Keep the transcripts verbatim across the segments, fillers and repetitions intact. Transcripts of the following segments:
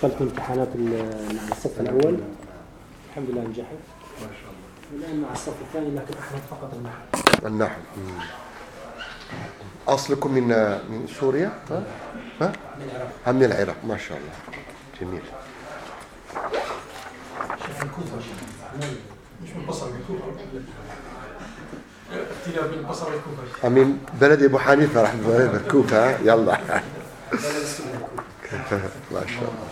دخلت امتحانات مع الصف الأول الحمد لله نجحت. ما شاء الله. والآن مع الصف الثاني لكن أحفظ فقط النحو. النحو. أصلكم من من سوريا؟ ها؟ ها؟ من العراق. من العراق، ما شاء الله. جميل. شيخ الكوفة مش من البصرة، من الكوفة. ابتلاء بين البصرة والكوفة. من بلد أبو حنيفة رحمة الله الكوفة. يلا. ما شاء الله.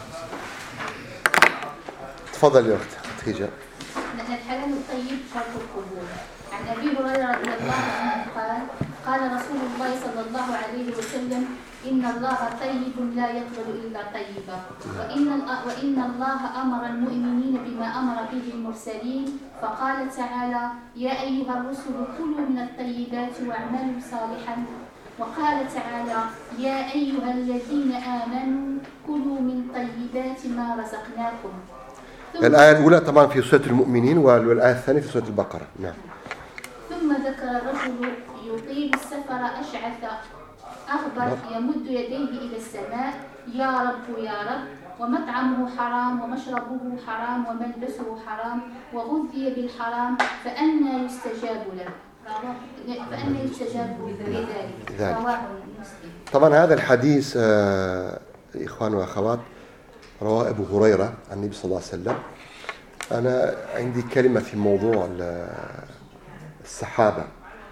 تفضل يا أخت خديجة. الحلال الطيب شرط القبول. عن أبي هريرة رضي الله عنه قال قال رسول الله صلى الله عليه وسلم إن الله طيب لا يقبل إلا طيبا، وإن وإن الله أمر المؤمنين بما أمر به المرسلين، فقال تعالى يا أيها الرسل كلوا من الطيبات واعملوا صالحا، وقال تعالى يا أيها الذين آمنوا كلوا من طيبات ما رزقناكم. الآية الأولى طبعا في سورة المؤمنين والآية الثانية في سورة البقرة. نعم. ثم ذكر الرجل يطيل السفر أشعث أغبر يمد يديه إلى السماء يا رب يا رب، ومطعمه حرام ومشربه حرام وملبسه حرام وغذي بالحرام، فأنى يستجاب له فأنى يستجاب لذلك. رواه مسلم. طبعا هذا الحديث آه إخوان وأخوات رواه أبو هريرة عن النبي صلى الله عليه وسلم. أنا عندي كلمة في موضوع الصحابة.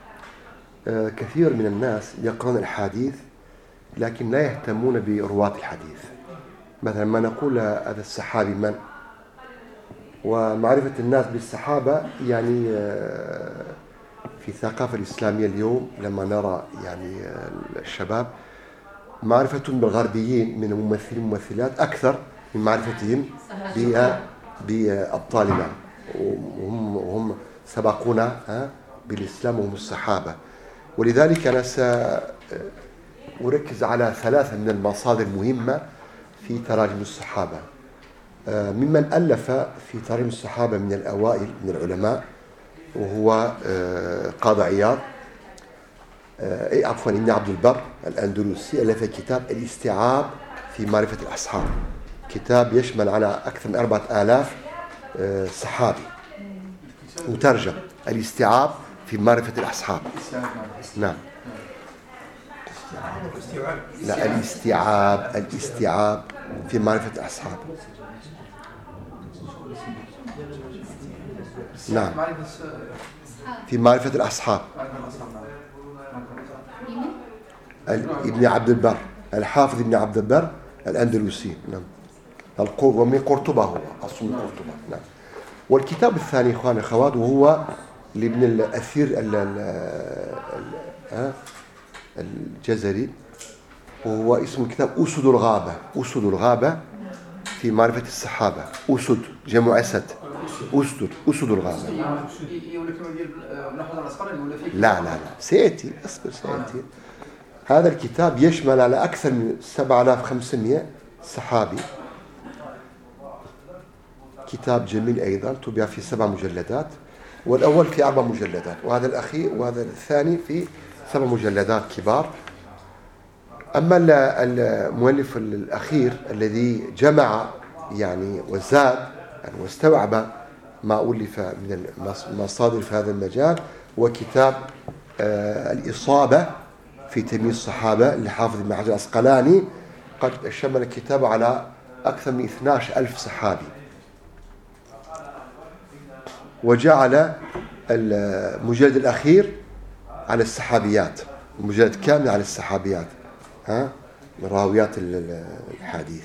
آه كثير من الناس يقرون الحديث لكن لا يهتمون برواة الحديث. مثلا ما نقول هذا الصحابي من، ومعرفة الناس بالصحابة يعني آه في الثقافة الإسلامية اليوم لما نرى يعني آه الشباب معرفتهم بالغربيين من الممثلين والممثلات أكثر من معرفتهم بأبطالنا، وهم, وهم سبقونا بالإسلام وهم الصحابة. ولذلك أنا سأركز على ثلاثة من المصادر المهمة في تراجم الصحابة. ممن ألف في تراجم الصحابة من الأوائل من العلماء وهو قاضي عياض، أي عفوا ابن عبد البر الأندلسي، ألف كتاب الاستيعاب في معرفة الأصحاب، كتاب يشمل على أكثر من أربعة آلاف صحابي مترجم. الاستيعاب في معرفة الأصحاب. نعم. لا الاستيعاب الاستيعاب في معرفة الأصحاب. نعم. في معرفة الأصحاب. ابن عبد البر الحافظ ابن عبد البر الأندلسي. نعم. ومن قرطبة، هو أصل من قرطبة. نعم. والكتاب الثاني إخواني أخوات وهو لابن الأثير الجزري، وهو اسم الكتاب أسد الغابة. أسد الغابة في معرفة الصحابة. أسد جمع أسد. أسد أسد الغابة. لا لا لا سيأتي أصبر سيأتي. هذا الكتاب يشمل على أكثر من سبعة آلاف وخمسمائة صحابي. كتاب جميل أيضا، طبع في سبع مجلدات، والأول في أربع مجلدات، وهذا الأخير وهذا الثاني في سبع مجلدات كبار. أما المؤلف الأخير الذي جمع يعني وزاد يعني واستوعب ما ألف من المصادر في هذا المجال هو كتاب آه الإصابة في تمييز الصحابة لحافظ ابن حجر العسقلاني، قد شمل الكتاب على أكثر من اثني عشر ألف صحابي، وجعل المجلد الأخير على الصحابيات، المجلد كامل على الصحابيات ها من راويات الحديث.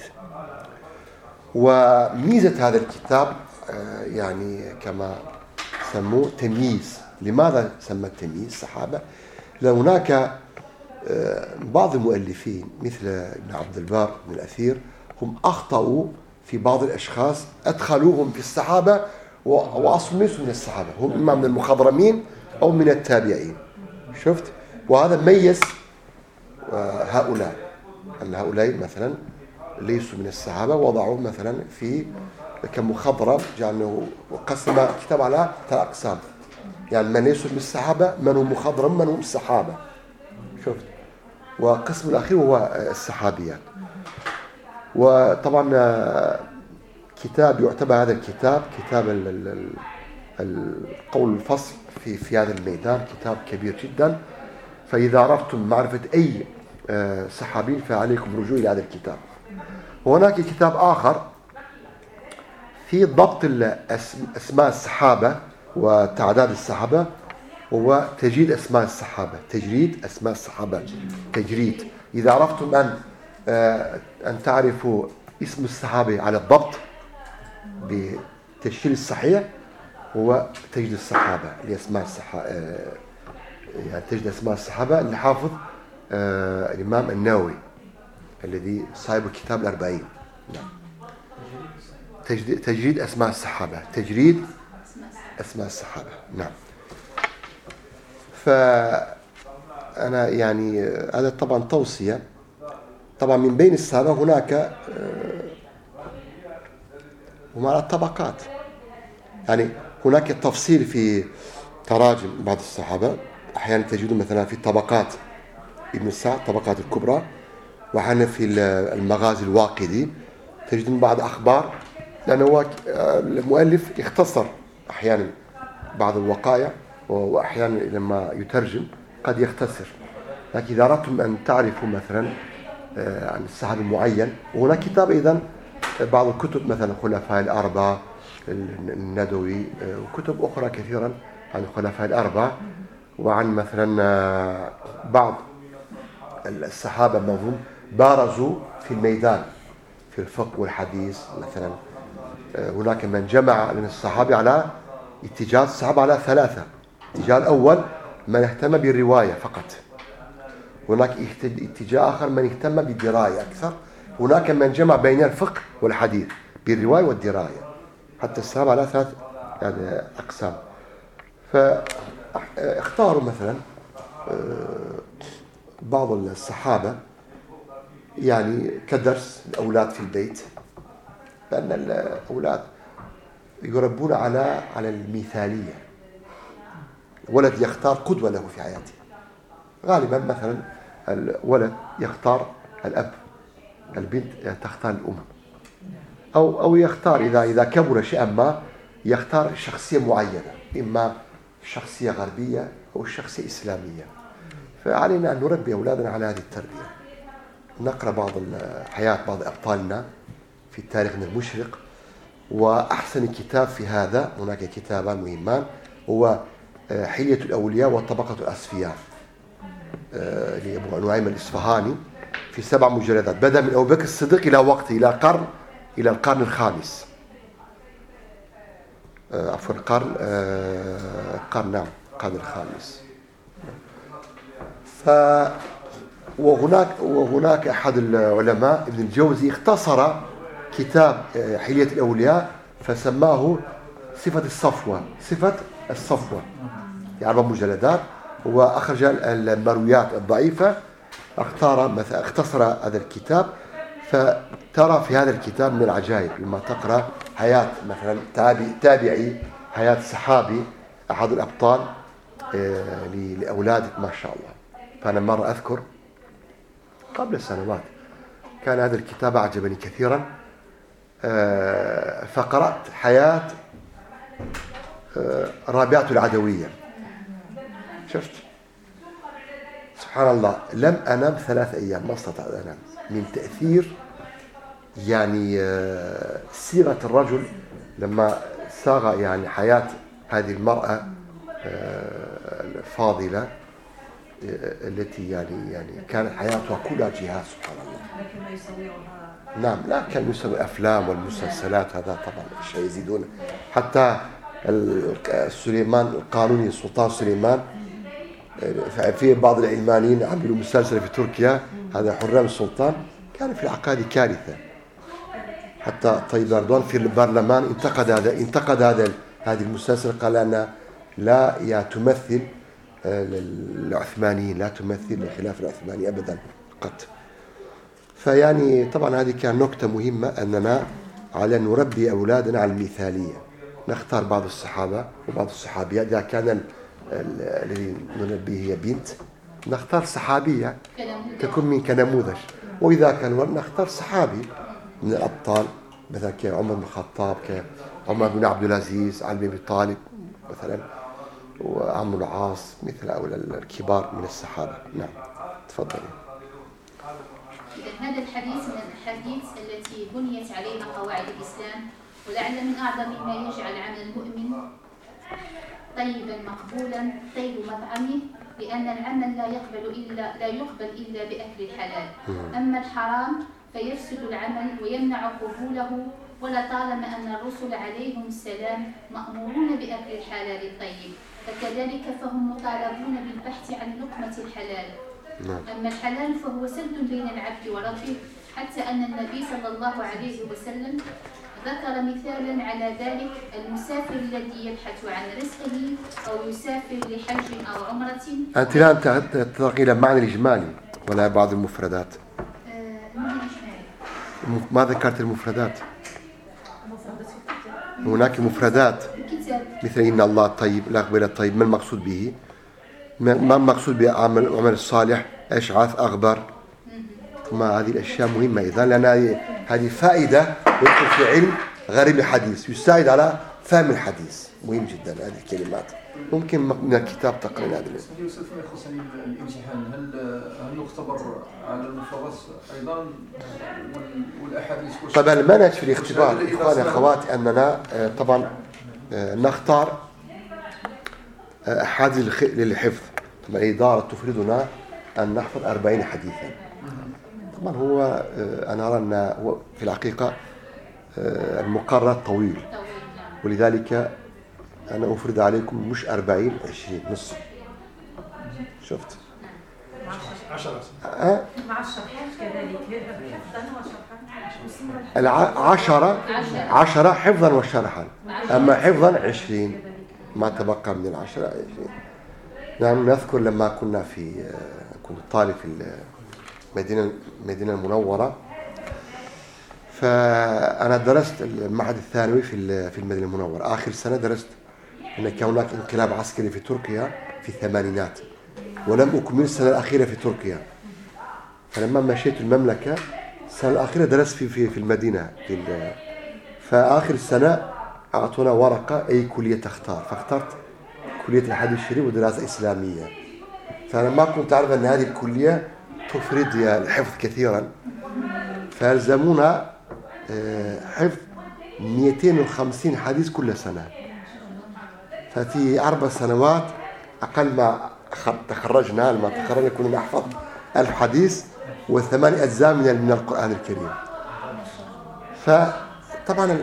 وميزة هذا الكتاب يعني كما سموه تمييز. لماذا سمى التمييز الصحابة؟ لأن هناك بعض المؤلفين مثل ابن عبد البر من الأثير هم أخطأوا في بعض الأشخاص، أدخلوهم في الصحابة وأصل ليسوا من الصحابة، هم إما من المخضرمين أو من التابعين. شفت؟ وهذا ميز هؤلاء، أن هؤلاء مثلا ليسوا من الصحابة وضعوهم مثلا في كمخضرم، جعلناه وقسم الكتاب على ثلاث أقسام، يعني من ليسوا من الصحابة، من هم مخضرم، من هم الصحابة. شفت؟ وقسم الأخير هو الصحابيات. وطبعا كتاب يعتبر هذا الكتاب كتاب القول الفصل في في هذا الميدان، كتاب كبير جدا. فإذا أردتم معرفة أي صحابي فعليكم الرجوع إلى هذا الكتاب. وهناك كتاب آخر في ضبط أسماء الصحابة وتعداد الصحابة، هو تجريد أسماء الصحابة. تجريد أسماء الصحابة تجريد. إذا عرفتم أن أن تعرفوا اسم الصحابي على الضبط بالتشكيل الصحيح، هو تجريد الصحابة لأسماء الصحابة، يعني تجريد أسماء الصحابة اللي حافظ آه الإمام النووي الذي صاحب كتاب الأربعين. نعم. تجريد, تجريد أسماء الصحابة، تجريد أسماء الصحابة. نعم. فأنا يعني هذا طبعا توصية. طبعا من بين الصحابة هناك آه هم على الطبقات، يعني هناك تفصيل في تراجم بعض الصحابة. أحيانا تجدون مثلا في طبقات ابن سعد، طبقات الكبرى، وأحيانا في المغازي الواقدي تجدون بعض أخبار، لأنه المؤلف يختصر أحيانا بعض الوقائع، وأحيانا لما يترجم قد يختصر. لكن إذا أردتم أن تعرفوا مثلا عن الصحابي المعين، وهناك كتاب أيضا بعض الكتب مثلا الخلفاء الأربعة الندوي، وكتب أخرى كثيرا عن الخلفاء الأربعة، وعن مثلا بعض الصحابة منهم بارزوا في الميدان في الفقه والحديث. مثلا هناك من جمع من الصحابة على اتجاه الصحابة على ثلاثة. الاتجاه الأول من اهتم بالرواية فقط، هناك اتجاه آخر من اهتم بالدراية أكثر، هناك من جمع بين الفقه والحديث بالرواية والدراية، حتى الصحابة على ثلاث يعني أقسام. فاختاروا مثلا بعض الصحابة يعني كدرس الأولاد في البيت، لأن الأولاد يربون على على المثالية. ولد يختار قدوة له في حياته. غالبا مثلا الولد يختار الأب، البنت تختار الأم، أو أو يختار إذا إذا كبر شيئا ما يختار شخصية معينة، إما شخصية غربية أو شخصية إسلامية. فعلينا أن نربي أولادنا على هذه التربية. نقرأ بعض حياة بعض أبطالنا في تاريخنا المشرق. وأحسن كتاب في هذا، هناك كتابان مهمان، هو حلية الأولياء وطبقة الأصفياء لأبو نعيم الإصفهاني، في سبع مجلدات، بدأ من أبو بكر الصديق إلى وقته، إلى قرن إلى القرن الخامس. عفوا القرن القرن نعم القرن الخامس. ف وهناك وهناك أحد العلماء ابن الجوزي اختصر كتاب حلية الأولياء فسماه صفة الصفوة، صفة الصفوة في أربع مجلدات، وأخرج المرويات الضعيفة. اختار مثلا اختصر هذا الكتاب. فترى في هذا الكتاب من العجائب لما تقرأ حياة مثلا تابعي تابعي حياة صحابي أحد الأبطال لأولادك ما شاء الله. فأنا مرة أذكر قبل سنوات كان هذا الكتاب أعجبني كثيرا، فقرأت حياة رابعة العدوية. شفت سبحان الله، لم أنام ثلاث أيام، ما استطعت أنام من تأثير يعني سيرة الرجل لما ساغ يعني حياة هذه المرأة الفاضلة التي يعني يعني كانت حياتها كلها جهاد. سبحان الله. نعم، لا كان يسوي أفلام والمسلسلات، هذا طبعا شيء يزيدون. حتى سليمان القانوني السلطان سليمان، في بعض العلمانيين عملوا مسلسل في تركيا، هذا حرام السلطان، كان في العقاد كارثة. حتى طيب أردوان في البرلمان انتقد هذا انتقد هذا هذه المسلسل، قال أنها لا يا تمثل العثمانيين، لا تمثل الخلافة العثمانية أبدا قط. فيعني طبعا هذه كان نقطة مهمة، أننا على أن نربي أولادنا على المثالية. نختار بعض الصحابة وبعض الصحابيات، إذا كان الذي نربيه هي بنت نختار صحابية تكون من كنموذج، وإذا كان ولد نختار صحابي من الأبطال مثلا كعمر بن الخطاب، كعمر بن عبد العزيز، علي بن أبي طالب مثلا، وعمرو بن العاص، مثل هؤلاء الكبار من الصحابة. نعم تفضلي. هذا الحديث من الأحاديث التي بنيت عليها قواعد الإسلام، ولعل من أعظم ما يجعل عمل المؤمن طيبا مقبولا طيب مطعمه، لأن العمل لا يقبل إلا لا يقبل إلا بأكل الحلال. أما الحرام فيفسد العمل ويمنع قبوله، ولطالما أن الرسل عليهم السلام مأمورون بأكل الحلال الطيب، فكذلك فهم مطالبون بالبحث عن لقمة الحلال. أما الحلال فهو سد بين العبد وربه، حتى أن النبي صلى الله عليه وسلم ذكر مثالا على ذلك: المسافر الذي يبحث عن رزقه أو يسافر لحج أو عمرة. أنت لا تتطرقي إلى المعنى الإجمالي ولا بعض المفردات؟ المعنى الإجمالي. ما ذكرت المفردات؟ هناك مفردات مثل إن الله طيب، لا يقبل الطيب، ما المقصود به؟ ما المقصود بعمل العمل الصالح؟ أشعث أغبر. ما هذه الأشياء مهمة إذا، لأن هذه فائدة يدخل في علم غريب الحديث، يساعد على فهم الحديث. مهم جدا هذه الكلمات. ممكن من الكتاب تقرأ هذا. يوسف ما يخص الامتحان، هل هل نختبر على المفردات أيضا والأحاديث؟ طبعا المنهج في الاختبار إخواني أخواتي أننا طبعا نختار أحاديث للحفظ. طبعا الإدارة تفردنا أن نحفظ أربعين حديثا. طبعا هو أنا أرى أن هو في الحقيقة المقرر طويل، ولذلك أنا أفرض عليكم مش أربعين، عشرين نصف. شفت؟ عشرة أه؟ مع الشرحات كذلك العشرة عشرة حفظا وشرحا، أما حفظا عشرين ما تبقى من العشرة عشرين. نحن نذكر لما كنا في كنت طالب في المدينة المدينة المنورة، فأنا درست المعهد الثانوي في في المدينة المنورة. آخر سنة درست أن كان هناك انقلاب عسكري في تركيا في الثمانينات، ولم أكمل السنة الأخيرة في تركيا. فلما مشيت المملكة السنة الأخيرة درست في في في المدينة في فآخر السنة أعطونا ورقة أي كلية تختار، فاخترت كلية الحديث الشريف ودراسة إسلامية. فأنا ما كنت أعرف أن هذه الكلية تفرد الحفظ كثيرا، فيلزمونا حفظ مئتين وخمسين حديث كل سنة. ففي أربع سنوات أقل ما تخرجنا لما تخرجنا كنا نحفظ ألف حديث وثمان أجزاء من القرآن الكريم. فطبعا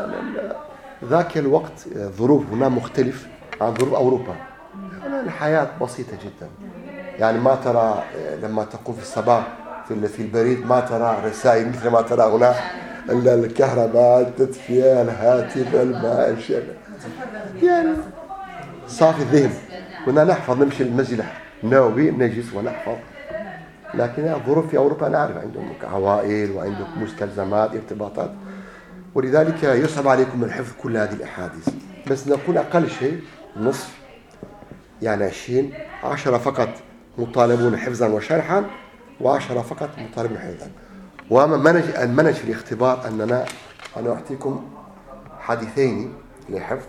ذاك الوقت ظروف هنا مختلف عن ظروف أوروبا. الحياة بسيطة جدا، يعني ما ترى لما تقوم في الصباح في في البريد ما ترى رسائل مثل ما ترى هنا، الكهرباء، التدفئة، الهاتف، الماء، الشيء يعني صافي الذهن. كنا نحفظ، نمشي المسجد النووي نجلس ونحفظ. لكن الظروف في أوروبا نعرف عندهم عوائل وعندهم مستلزمات ارتباطات، ولذلك يصعب عليكم الحفظ كل هذه الأحاديث. بس نقول أقل شيء نصف، يعني عشرين، عشرة فقط مطالبون حفظا وشرحا، وعشرة فقط مطالبون حفظا. وأما المنهج المنهج في الاختبار أننا أنا أعطيكم حديثين للحفظ،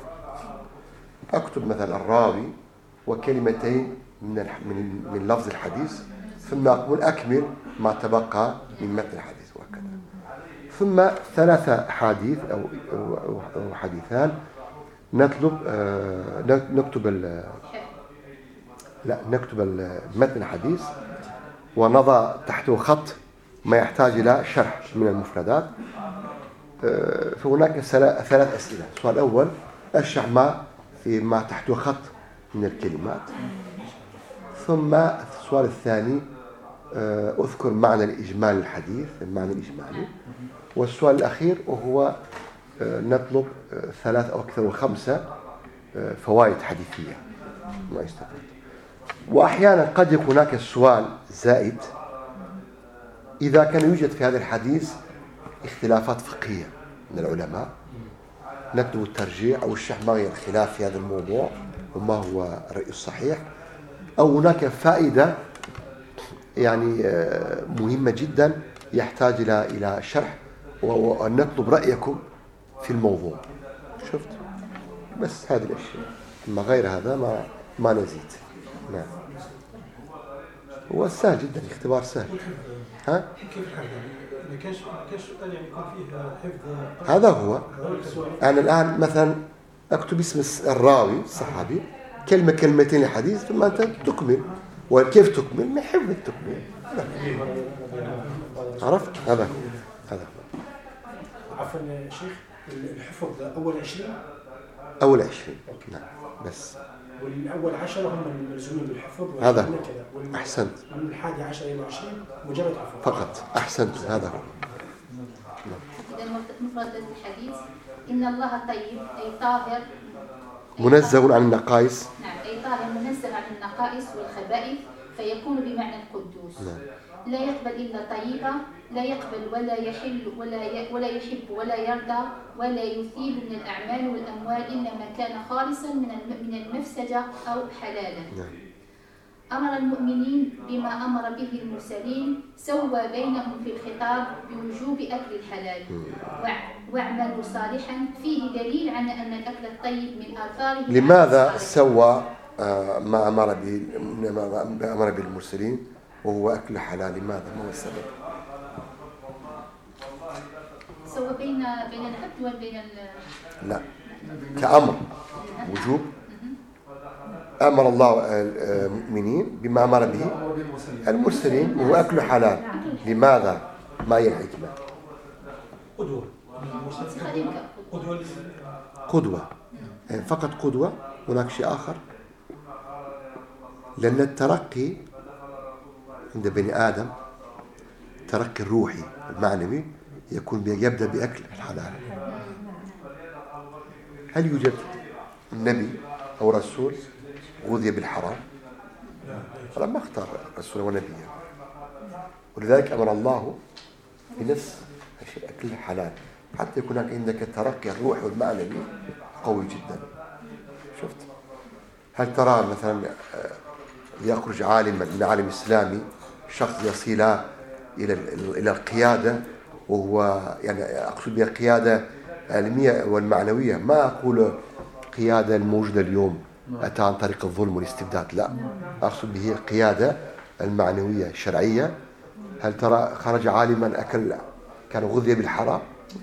أكتب مثلا الراوي وكلمتين من من من لفظ الحديث، ثم أقول أكمل ما تبقى من متن الحديث وهكذا. ثم ثلاثة أحاديث أو أو أو حديثان نطلب آه نكتب ال لا نكتب متن الحديث ونضع تحته خط ما يحتاج إلى شرح من المفردات. آه فهناك ثلاث أسئلة. السؤال الأول أشرح ما في ما تحته خط من الكلمات. ثم السؤال الثاني أذكر معنى الإجمال الحديث، المعنى الإجمالي. والسؤال الأخير وهو نطلب ثلاث أو أكثر وخمسة فوائد حديثية ما يستفاد. وأحيانا قد يكون هناك سؤال زائد إذا كان يوجد في هذا الحديث اختلافات فقهية من العلماء، نكتب الترجيح أو الشرح ما هي الخلاف في هذا الموضوع وما هو الرأي الصحيح، أو هناك فائدة يعني مهمة جدا يحتاج إلى إلى شرح وأن نطلب رأيكم في الموضوع. شفت؟ بس هذه الأشياء، أما غير هذا ما ما نزيد. نعم. هو سهل جدا، اختبار سهل. ها؟ كيف الحفظ؟ ما كانش ما كانش سؤال يعني يكون فيه حفظ. هذا هو. أنا الآن مثلا أكتب اسم الراوي الصحابي كلمة كلمتين الحديث ثم أنت تكمل. وكيف تكمل؟ من حفظ التكميل. عرفت؟ هذا هو. هذا هو. عفوا شيخ، الحفظ أول عشرين؟ أول عشرين. نعم. بس. والأول عشرة هم الملزومين بالحفظ. هذا أحسنت. من الحادي عشر إلى عشرين مجرد حفظ. فقط. أحسنت. هذا هو. إذا مفرد الحديث إن الله طيب أي طاهر منزه عن النقائص. نعم، أي طاهر منزه عن النقائص والخبائث، فيكون بمعنى القدوس. نعم. لا يقبل إلا طيبا، لا يقبل ولا يحل ولا ولا يحب ولا يرضى ولا يثيب من الأعمال والأموال إلا ما كان خالصا من من المفسدة أو حلالا. نعم. أمر المؤمنين بما أمر به المرسلين، سوى بينهم في الخطاب بوجوب أكل الحلال. واعملوا صالحا، فيه دليل على أن الأكل الطيب من آثاره. لماذا سوى ما أمر به ما أمر به المرسلين وهو أكل حلال؟ لماذا؟ ما هو السبب؟ سوى بين بين العبد وبين لا، كأمر وجوب. أمر الله المؤمنين بما أمر به المرسلين وهو أكل حلال. لماذا؟ ما هي الحكمة؟ قدوة. قدوة. قدوة. يعني فقط قدوة. هناك شيء آخر. لأن الترقي عند بني آدم، الترقي الروحي المعنوي يكون يبدأ بأكل الحلال. هل يوجد نبي أو رسول غذي بالحرام؟ فلا، ما اختار رسول ونبيا. ولذلك أمر الله بنفس الشيء، أكل الحلال، حتى يكون عندك الترقي الروحي والمعنوي قوي جدا. شفت؟ هل ترى مثلا يخرج عالما من عالم إسلامي شخص يصل إلى إلى القيادة، وهو يعني أقصد بها القيادة العلمية والمعنوية، ما أقول قيادة الموجودة اليوم أتى عن طريق الظلم والاستبداد، لا، أقصد به القيادة المعنوية الشرعية. هل ترى خرج عالما أكل كان غذي بالحرام؟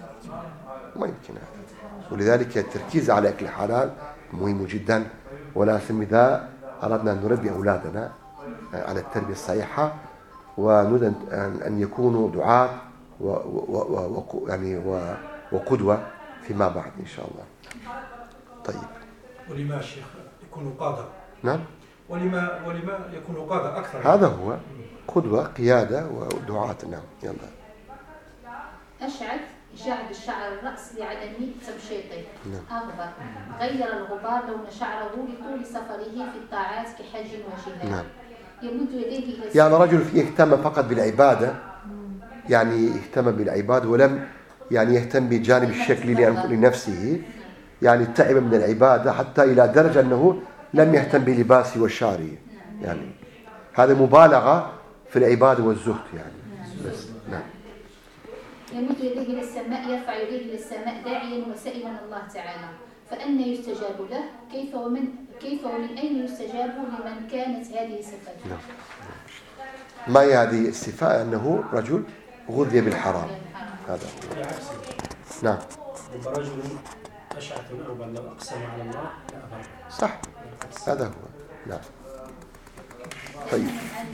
ما يمكن هذا. ولذلك التركيز على أكل الحلال مهم جدا. ولا سيما إذا أردنا أن نربي أولادنا على التربية الصحيحة، ونريد أن يكونوا دعاة و و و يعني وقدوة فيما بعد إن شاء الله. طيب. ولما الشيخ يكونوا قادة؟ نعم. ولما ولما يكونوا قادة أكثر؟ هذا هو قدوة، قيادة ودعاة. نعم. يلا. أشعث جعد الشعر الرأس لعدم تمشيطه. أغبر غير الغبار لون شعره لطول سفره في الطاعات كحج وجهاد. نعم. يمد يديه إلى يعني رجل يهتم فقط بالعبادة، يعني يهتم بالعبادة ولم يعني يهتم بجانب الشكل لنفسه، يعني تعب من العبادة حتى إلى درجة أنه لم يهتم بلباسه وشعره. يعني هذا مبالغة في العبادة والزهد يعني. بس. نعم. يمد يديه إلى السماء، يرفع يديه إلى السماء داعيا وسائلا الله تعالى، فأنى يستجاب له؟ كيف ومن كيف ومن أين يستجاب لمن كانت هذه صفته؟ نعم. ما هي هذه الصفة؟ أنه رجل غذي بالحرام. هذا. نعم. رجل أشعث أغبر لو أقسم على الله لأبر. صح. هذا هو. نعم. طيب.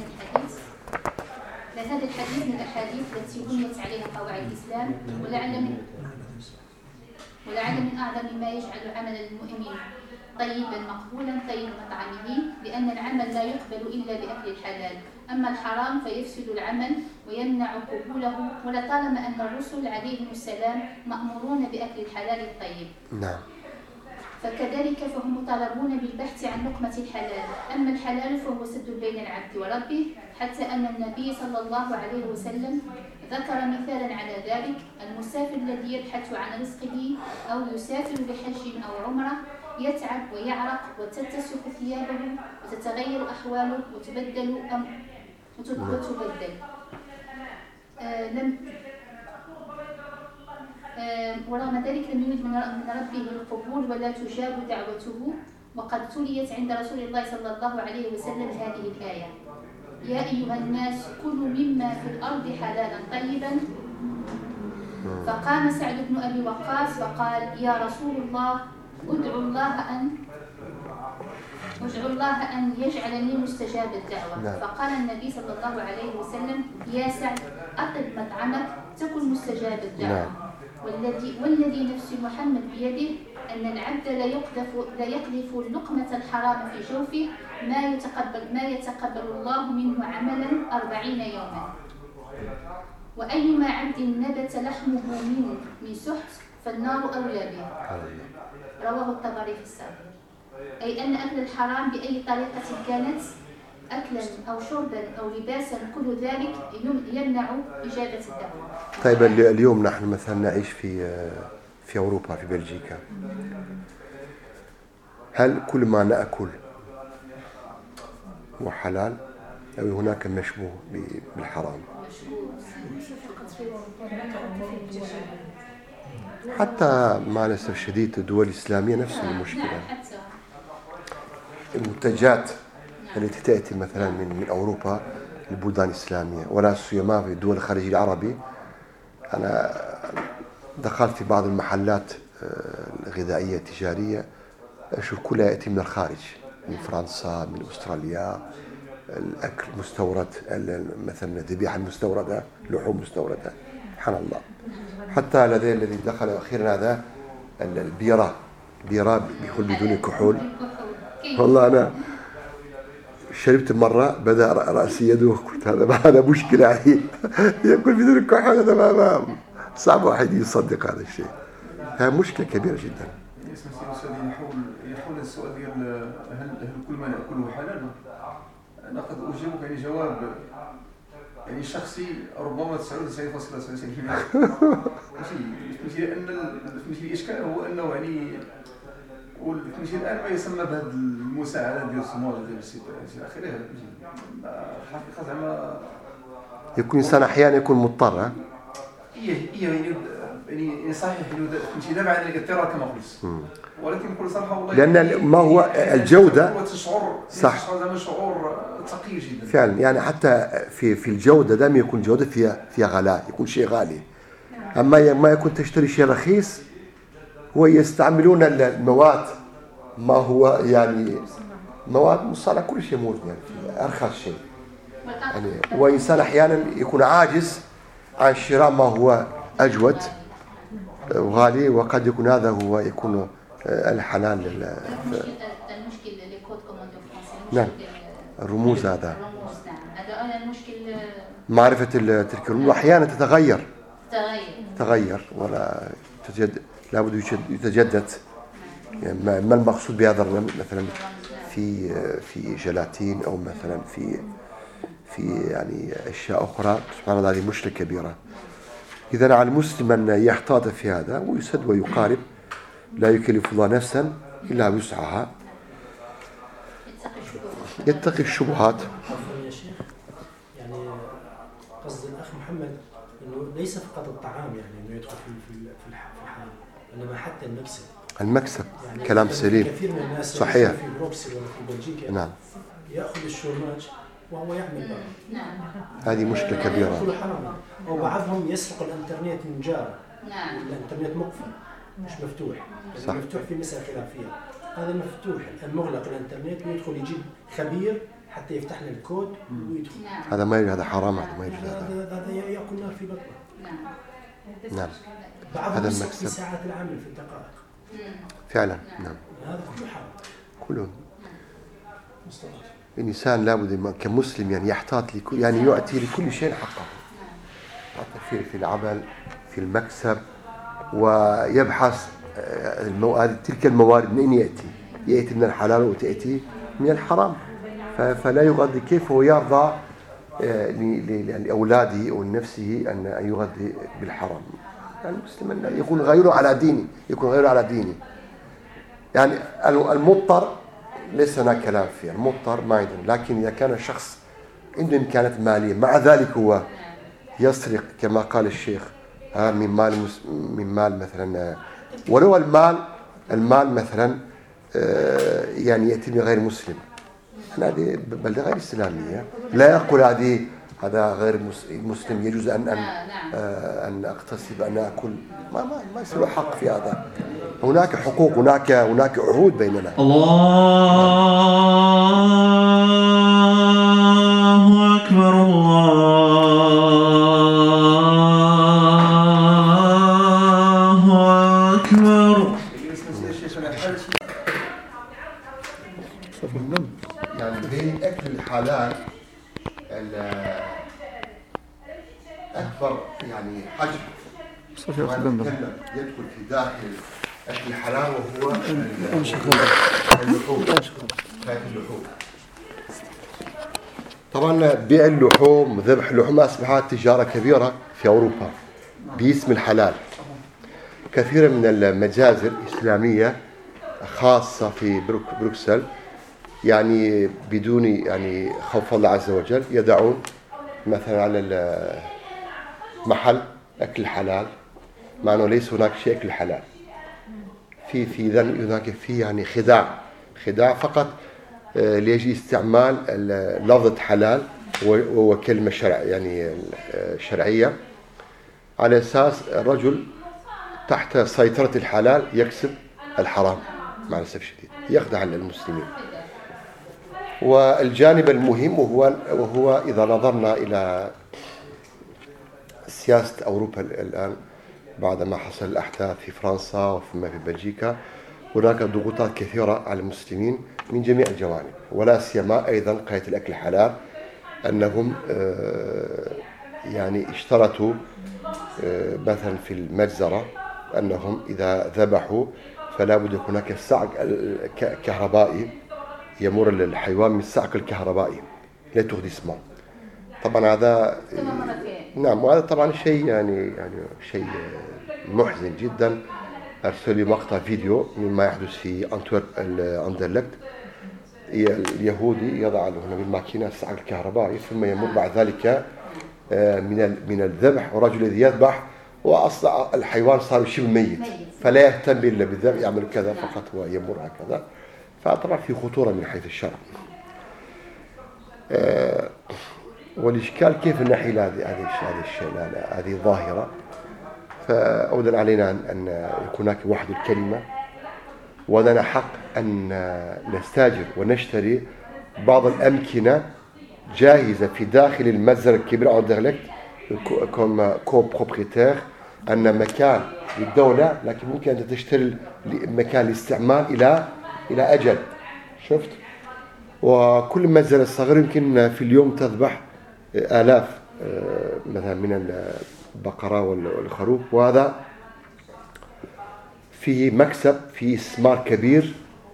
هذا الحديث من الأحاديث التي بنيت عليها قواعد الإسلام، ولعل من ولعل من أعظم ما يجعل عمل المؤمن طيبا مقبولا طيب مطعمه، لأن العمل لا يقبل إلا بأكل الحلال، أما الحرام فيفسد العمل ويمنع قبوله، ولطالما أن الرسل عليهم السلام مأمورون بأكل الحلال الطيب. نعم. فكذلك فهم مطالبون بالبحث عن لقمة الحلال، أما الحلال فهو سد بين العبد وربه، حتى أن النبي صلى الله عليه وسلم ذكر مثالا على ذلك: المسافر الذي يبحث عن رزقه أو يسافر بحج أو عمرة يتعب ويعرق وتتسخ ثيابه وتتغير أحواله وتبدل أم وتبدل. آه لم ورغم ذلك لم يرد من ربه القبول ولا تجاب دعوته، وقد تليت عند رسول الله صلى الله عليه وسلم هذه الآية: يا أيها الناس كلوا مما في الأرض حلالا طيبا. فقام سعد بن أبي وقاص فقال: يا رسول الله ادعو الله أن ادعو الله أن يجعلني مستجاب الدعوة. نعم. فقال النبي صلى الله عليه وسلم: يا سعد أطب مطعمك تكن مستجاب الدعوة. نعم. والذي والذي نفس محمد بيده أن العبد لا يقذف لا يقذف اللقمة الحرام في جوفه ما يتقبل ما يتقبل الله منه عملا أربعين يوما. وأيما عبد نبت لحمه من من سحت فالنار أولى به. رواه الطبري في الصغير. أي أن أكل الحرام بأي طريقة كانت، أكلا أو شربا أو لباسا، كل ذلك يمنع إجابة الدعوة. طيب اليوم نحن مثلا نعيش في في أوروبا، في بلجيكا، هل كل ما نأكل هو حلال أو هناك مشبوه بالحرام؟ حتى مع الأسف الشديد الدول الإسلامية نفس المشكلة. المنتجات التي تأتي مثلا من من أوروبا البلدان الإسلامية ولا سيما في الدول الخارجية العربي، أنا دخلت في بعض المحلات الغذائية التجارية أشوف كلها يأتي من الخارج، من فرنسا، من أستراليا، الأكل مستورد، مثلا الذبيحة المستوردة، لحوم مستوردة، سبحان الله. حتى الذي الذي دخل أخيرا هذا البيرة، بيرة بيكون بدون كحول. والله أنا شربت مرة بدأ رأسي يدوخ، قلت هذا هذا مشكلة يعني يأكل بدون كحول، هذا ما, ما صعب واحد يصدق هذا الشيء. هذا مشكلة كبيرة جدا. يحول يحول السؤال ديال هل هل كل ما نأكله حلال؟ أنا قد أجيبك يعني جواب يعني شخصي ربما تسعة وتسعين فاصلة تسعة وتسعين بالمئة. لأن الإشكال هو أنه يعني والفهمتي الآن ما يسمى بهذه المساعدة ديال الصمود ديال السيد إلى آخره. الحقيقة زعما يكون إنسان أحيانا يكون مضطر. إيه إيه يعني يعني صحيح فهمتي دابا عندنا الاضطرار كما قلت، ولكن بكل صراحة والله لأن ما هو الجودة صح زعما شعور ثقيل جدا فعلا. يعني حتى في في الجودة دائما يكون جودة فيها فيها غلاء، يكون شيء غالي. أما ما يكون تشتري شيء رخيص ويستعملون المواد ما هو يعني مواد مصنعة، كل شيء موجود يعني أرخص شيء يعني. وإنسان أحيانا يكون عاجز عن شراء ما هو أجود وغالي، وقد يكون هذا هو يكون الحلال لل... نعم الرموز. هذا معرفة تلك الرموز أحيانا تتغير تغير ولا تتجدد، لابد يتجدد. يعني ما المقصود بهذا الرمز مثلا في في جيلاتين أو مثلا في في يعني أشياء أخرى، سبحان الله هذه مشكلة كبيرة. إذا على المسلم أن يحتاط في هذا ويسد ويقارب، لا يكلف الله نفسا إلا وسعها، يتقي الشبهات. يا شيخ يعني قصد الأخ محمد إنه ليس فقط الطعام يعني إنه يدخل في في في الحرام، إنما حتى المكسب. المكسب يعني كلام سليم كثير من الناس صحيح في بروكسل ولا في بلجيكا نعم يأخذ الشورماج وهو يعمل بقى. نعم هذه مشكلة كبيرة. أو بعضهم يسرق الإنترنت من جاره. نعم الإنترنت مقفل مش مفتوح، صح. مفتوح في مسألة خلافية، هذا مفتوح المغلق الإنترنت ويدخل يجيب خبير حتى يفتح لنا الكود ويدخل. نعم. هذا ما يجوز، هذا حرام، هذا ما يجوز. هذا هذا يأكل نار في بطنه. نعم نعم بعضهم هذا يسرق المكسب في ساعات العمل في الدقائق. فعلا. نعم هذا كله حرام. كله مصطلح. الإنسان لابد كمسلم يعني يحتاط لكل، يعني يؤتي لكل شيء حقه، في في العمل في المكسب، ويبحث المواد تلك الموارد من أين يأتي، يأتي من الحلال وتأتي من الحرام. فلا يغذي، كيف هو يرضى لأولاده ولنفسه أن يغذي بالحرام؟ يعني المسلم أن يكون غيره على دينه، يكون غيره على دينه. يعني المضطر ليس هناك كلام فيه، المضطر ما عندنا، لكن إذا كان الشخص عنده إمكانات مالية مع ذلك هو يسرق كما قال الشيخ ها من مال من مال مثلا، ولو المال المال مثلا يعني يأتي من غير مسلم، هذه بلدة غير إسلامية، لا يقول هذه هذا غير مسلم يجوز أن أن أن أغتصب أن أكل، ما ما ما يصير حق في هذا. هناك حقوق، هناك هناك عهود بيننا. الله أكبر الله أكبر. يعني بين أكل الحلال أكبر يعني حجم يدخل في داخل أكل الحلال وهو اللحوم. اللحوم طبعا بيع اللحوم وذبح اللحوم أصبحت تجارة كبيرة في أوروبا باسم الحلال. كثير من المجازر الإسلامية خاصة في بروكسل يعني بدون يعني خوف الله عز وجل يدعون مثلا على محل أكل حلال، مع أنه ليس هناك شيء أكل حلال. في في ذن هناك في يعني خداع خداع فقط ليجي استعمال لفظة حلال وكلمة شرع يعني شرعية على أساس الرجل تحت سيطرة الحلال يكسب الحرام مع الأسف الشديد، يخدع المسلمين. والجانب المهم وهو وهو إذا نظرنا إلى سياسة أوروبا الآن بعد ما حصل الأحداث في فرنسا وثم في بلجيكا، هناك ضغوطات كثيرة على المسلمين من جميع الجوانب، ولا سيما أيضا قضية الأكل الحلال، أنهم يعني اشترطوا مثلا في المجزرة أنهم إذا ذبحوا فلا بد يكون هناك صعق كهربائي يمر الحيوان من الصعق الكهربائي لا تغدسمان. طبعا هذا نعم، وهذا طبعا شيء يعني يعني شيء محزن جدا. أرسل لي مقطع فيديو مما يحدث في أنتورب أندرلخت، اليهودي يضع له بالماكينة الصعق الكهربائي ثم يمر بعد ذلك من من الذبح، والرجل الذي يذبح وأصلا الحيوان صار شبه ميت فلا يهتم إلا بالذبح، يعمل كذا فقط ويمر هكذا. فطبعا في خطورة من حيث الشرع. أه والإشكال كيف نحي هذه هذه الشيء هذه الظاهرة. فأولا علينا أن يكون هناك وحدة الكلمة، ولنا حق أن نستاجر ونشتري بعض الأمكنة جاهزة في داخل المتجر الكبير أندرلخت كوم كو بروبريتير، أن مكان للدولة لكن ممكن أن تشتري مكان الاستعمال إلى إلى أجل. شفت؟ وكل متجر صغير يمكن في اليوم تذبح آلاف مثلا من البقرة والخروف، وهذا فيه مكسب، فيه استثمار كبير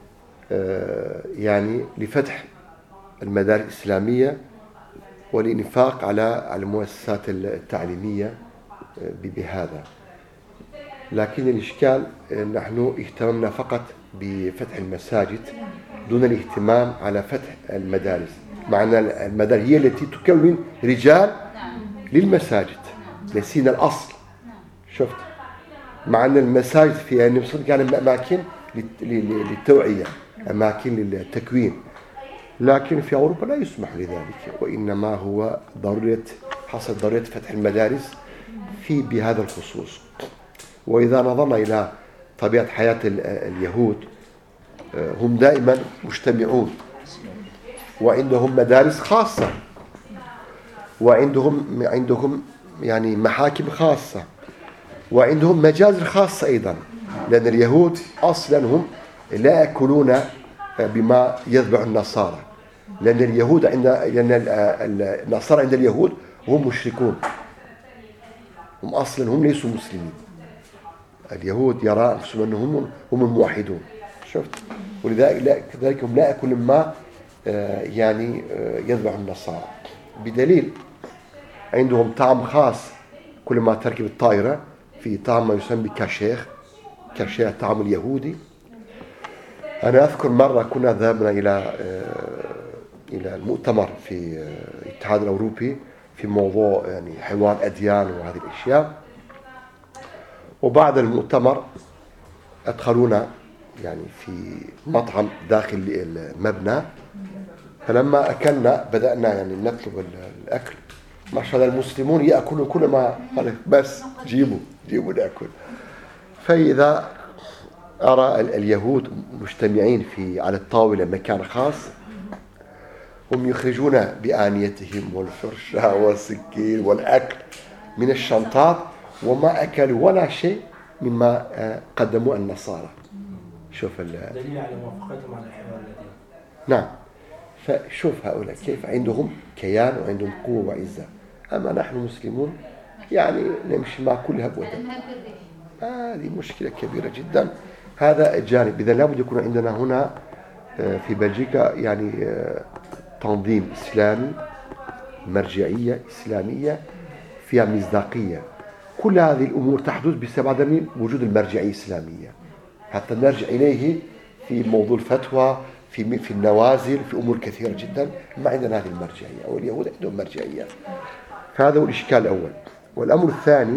يعني لفتح المدارس الإسلامية والإنفاق على على المؤسسات التعليمية بهذا. لكن الإشكال نحن اهتممنا فقط بفتح المساجد دون الاهتمام على فتح المدارس، مع أن المدارس هي التي تكون رجال للمساجد، نسينا الأصل. شفت؟ مع أن المساجد فيها نمسك يعني أماكن للتوعية، أماكن للتكوين، لكن في أوروبا لا يسمح لذلك، وإنما هو ضرورة حصل ضرورة فتح المدارس في بهذا الخصوص. وإذا نظرنا إلى طبيعة حياة اليهود، هم دائما مجتمعون وعندهم مدارس خاصة وعندهم عندهم يعني محاكم خاصة وعندهم مجازر خاصة أيضا، لأن اليهود أصلا هم لا يأكلون بما يذبح النصارى، لأن اليهود عند لأن النصارى عند اليهود هم مشركون، هم أصلا هم ليسوا مسلمين. اليهود يرى أنفسهم أنهم هم الموحدون. شفت؟ ولذلك هم لا يأكلون ما يعني يذبح النصارى، بدليل عندهم طعم خاص. كل ما تركب الطائرة في طعم ما يسمى كاشير، كاشير طعم اليهودي. أنا أذكر مرة كنا ذهبنا إلى إلى المؤتمر في الاتحاد الأوروبي في موضوع يعني حوار أديان وهذه الأشياء، وبعد المؤتمر أدخلونا يعني في مطعم داخل المبنى. فلما أكلنا بدأنا يعني نطلب الأكل. ما شاء الله المسلمون يأكلوا كل ما قال بس جيبوا جيبوا نأكل. فإذا أرى اليهود مجتمعين في على الطاولة مكان خاص، هم يخرجون بآنيتهم والفرشة والسكين والأكل من الشنطات، وما أكلوا ولا شيء مما قدموا النصارى. شوف دليل على موافقتهم على الحوار الذي نعم. فشوف هؤلاء كيف عندهم كيان وعندهم قوة وعزة، أما نحن مسلمون يعني نمشي مع كل هب ودب. هذه آه مشكلة كبيرة جدا. هذا الجانب. إذا لابد يكون عندنا هنا في بلجيكا يعني تنظيم إسلامي، مرجعية إسلامية فيها مصداقية. كل هذه الأمور تحدث بسبب وجود المرجعية الإسلامية، حتى نرجع إليه في موضوع الفتوى، في في النوازل، في أمور كثيرة جدا. ما عندنا هذه المرجعية، أو اليهود عندهم مرجعية. فهذا هو الإشكال الأول. والأمر الثاني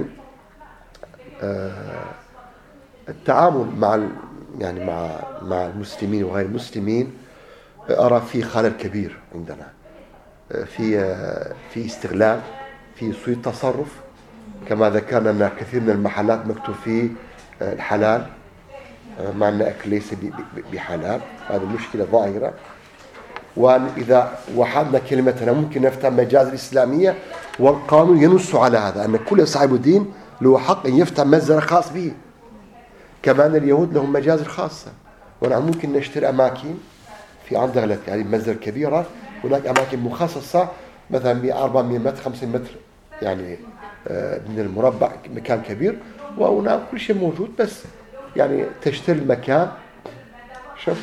آه التعامل مع يعني مع مع المسلمين وغير المسلمين. أرى في خلل كبير عندنا، في في استغلال، في سوء تصرف. كما ذكرنا أن كثير من المحلات مكتوب فيه الحلال مع أن الأكل ليس بحلال. هذه مشكلة ظاهرة. وإذا وحدنا كلمتنا ممكن نفتح مجاز الإسلامية، والقانون ينص على هذا، أن كل صاحب دين له حق أن يفتح متجر خاص به، كما أن اليهود لهم مجازر خاصة. ونحن ممكن نشتري أماكن في عندنا يعني متجر كبيرة، هناك أماكن مخصصة مثلا ب أربعمائة متر خمسين متر يعني من المربع، مكان كبير، وهناك كل شيء موجود، بس يعني تشتري المكان شفت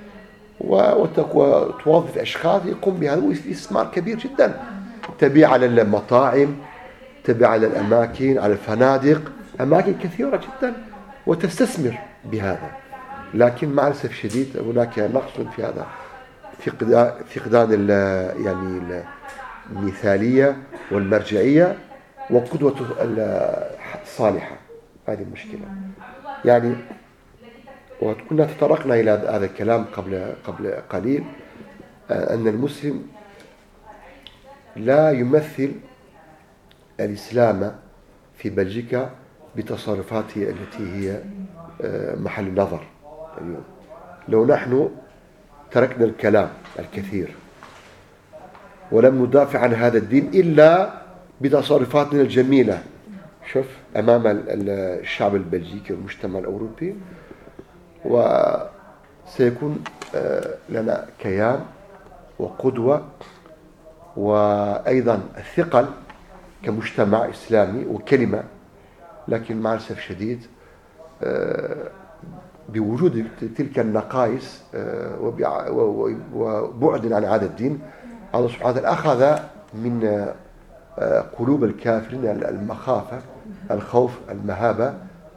وتوظف أشخاص يقوم بهذا استثمار كبير جدا. تبيع على المطاعم، تبيع على الأماكن، على الفنادق، أماكن كثيرة جدا، وتستثمر بهذا. لكن مع الأسف الشديد هناك نقص في هذا، فقدان يعني المثالية والمرجعية وقدوة الصالحة. هذه المشكلة يعني. وكنا تطرقنا إلى هذا الكلام قبل قبل قليل، أن المسلم لا يمثل الإسلام في بلجيكا بتصرفاته التي هي محل نظر اليوم. لو نحن تركنا الكلام الكثير ولم ندافع عن هذا الدين إلا بتصرفاتنا الجميلة شوف أمام الشعب البلجيكي والمجتمع الأوروبي، وسيكون لنا كيان وقدوة، وأيضا الثقل كمجتمع إسلامي وكلمة. لكن مع الأسف الشديد بوجود تلك النقائص وبعد عن هذا الدين، الله سبحانه وتعالى أخذ من قلوب الكافرين المخافة، الخوف، المهابة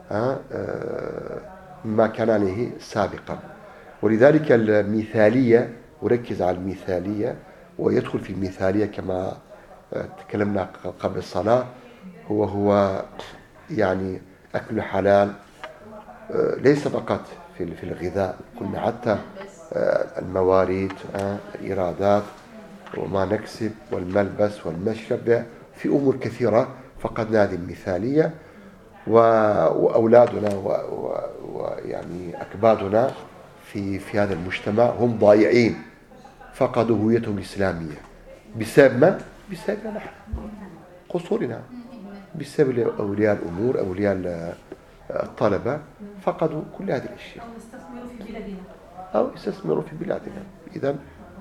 مما كان عليه سابقا. ولذلك المثالية، وركز على المثالية ويدخل في المثالية كما تكلمنا قبل الصلاة، هو هو يعني أكل حلال، ليس فقط في في الغذاء، قلنا حتى الموارد، الإيرادات، وما نكسب، والملبس والمشرب، في أمور كثيرة فقدنا هذه المثالية. وأولادنا ويعني أكبادنا في في هذا المجتمع هم ضايعين، فقدوا هويتهم الإسلامية بسبب ما؟ بسبب نحن قصورنا، بسبب أولياء الأمور، أولياء الطلبة، فقدوا كل هذه الأشياء. أو يستثمروا في بلادنا أو يستثمروا في بلادنا. إذن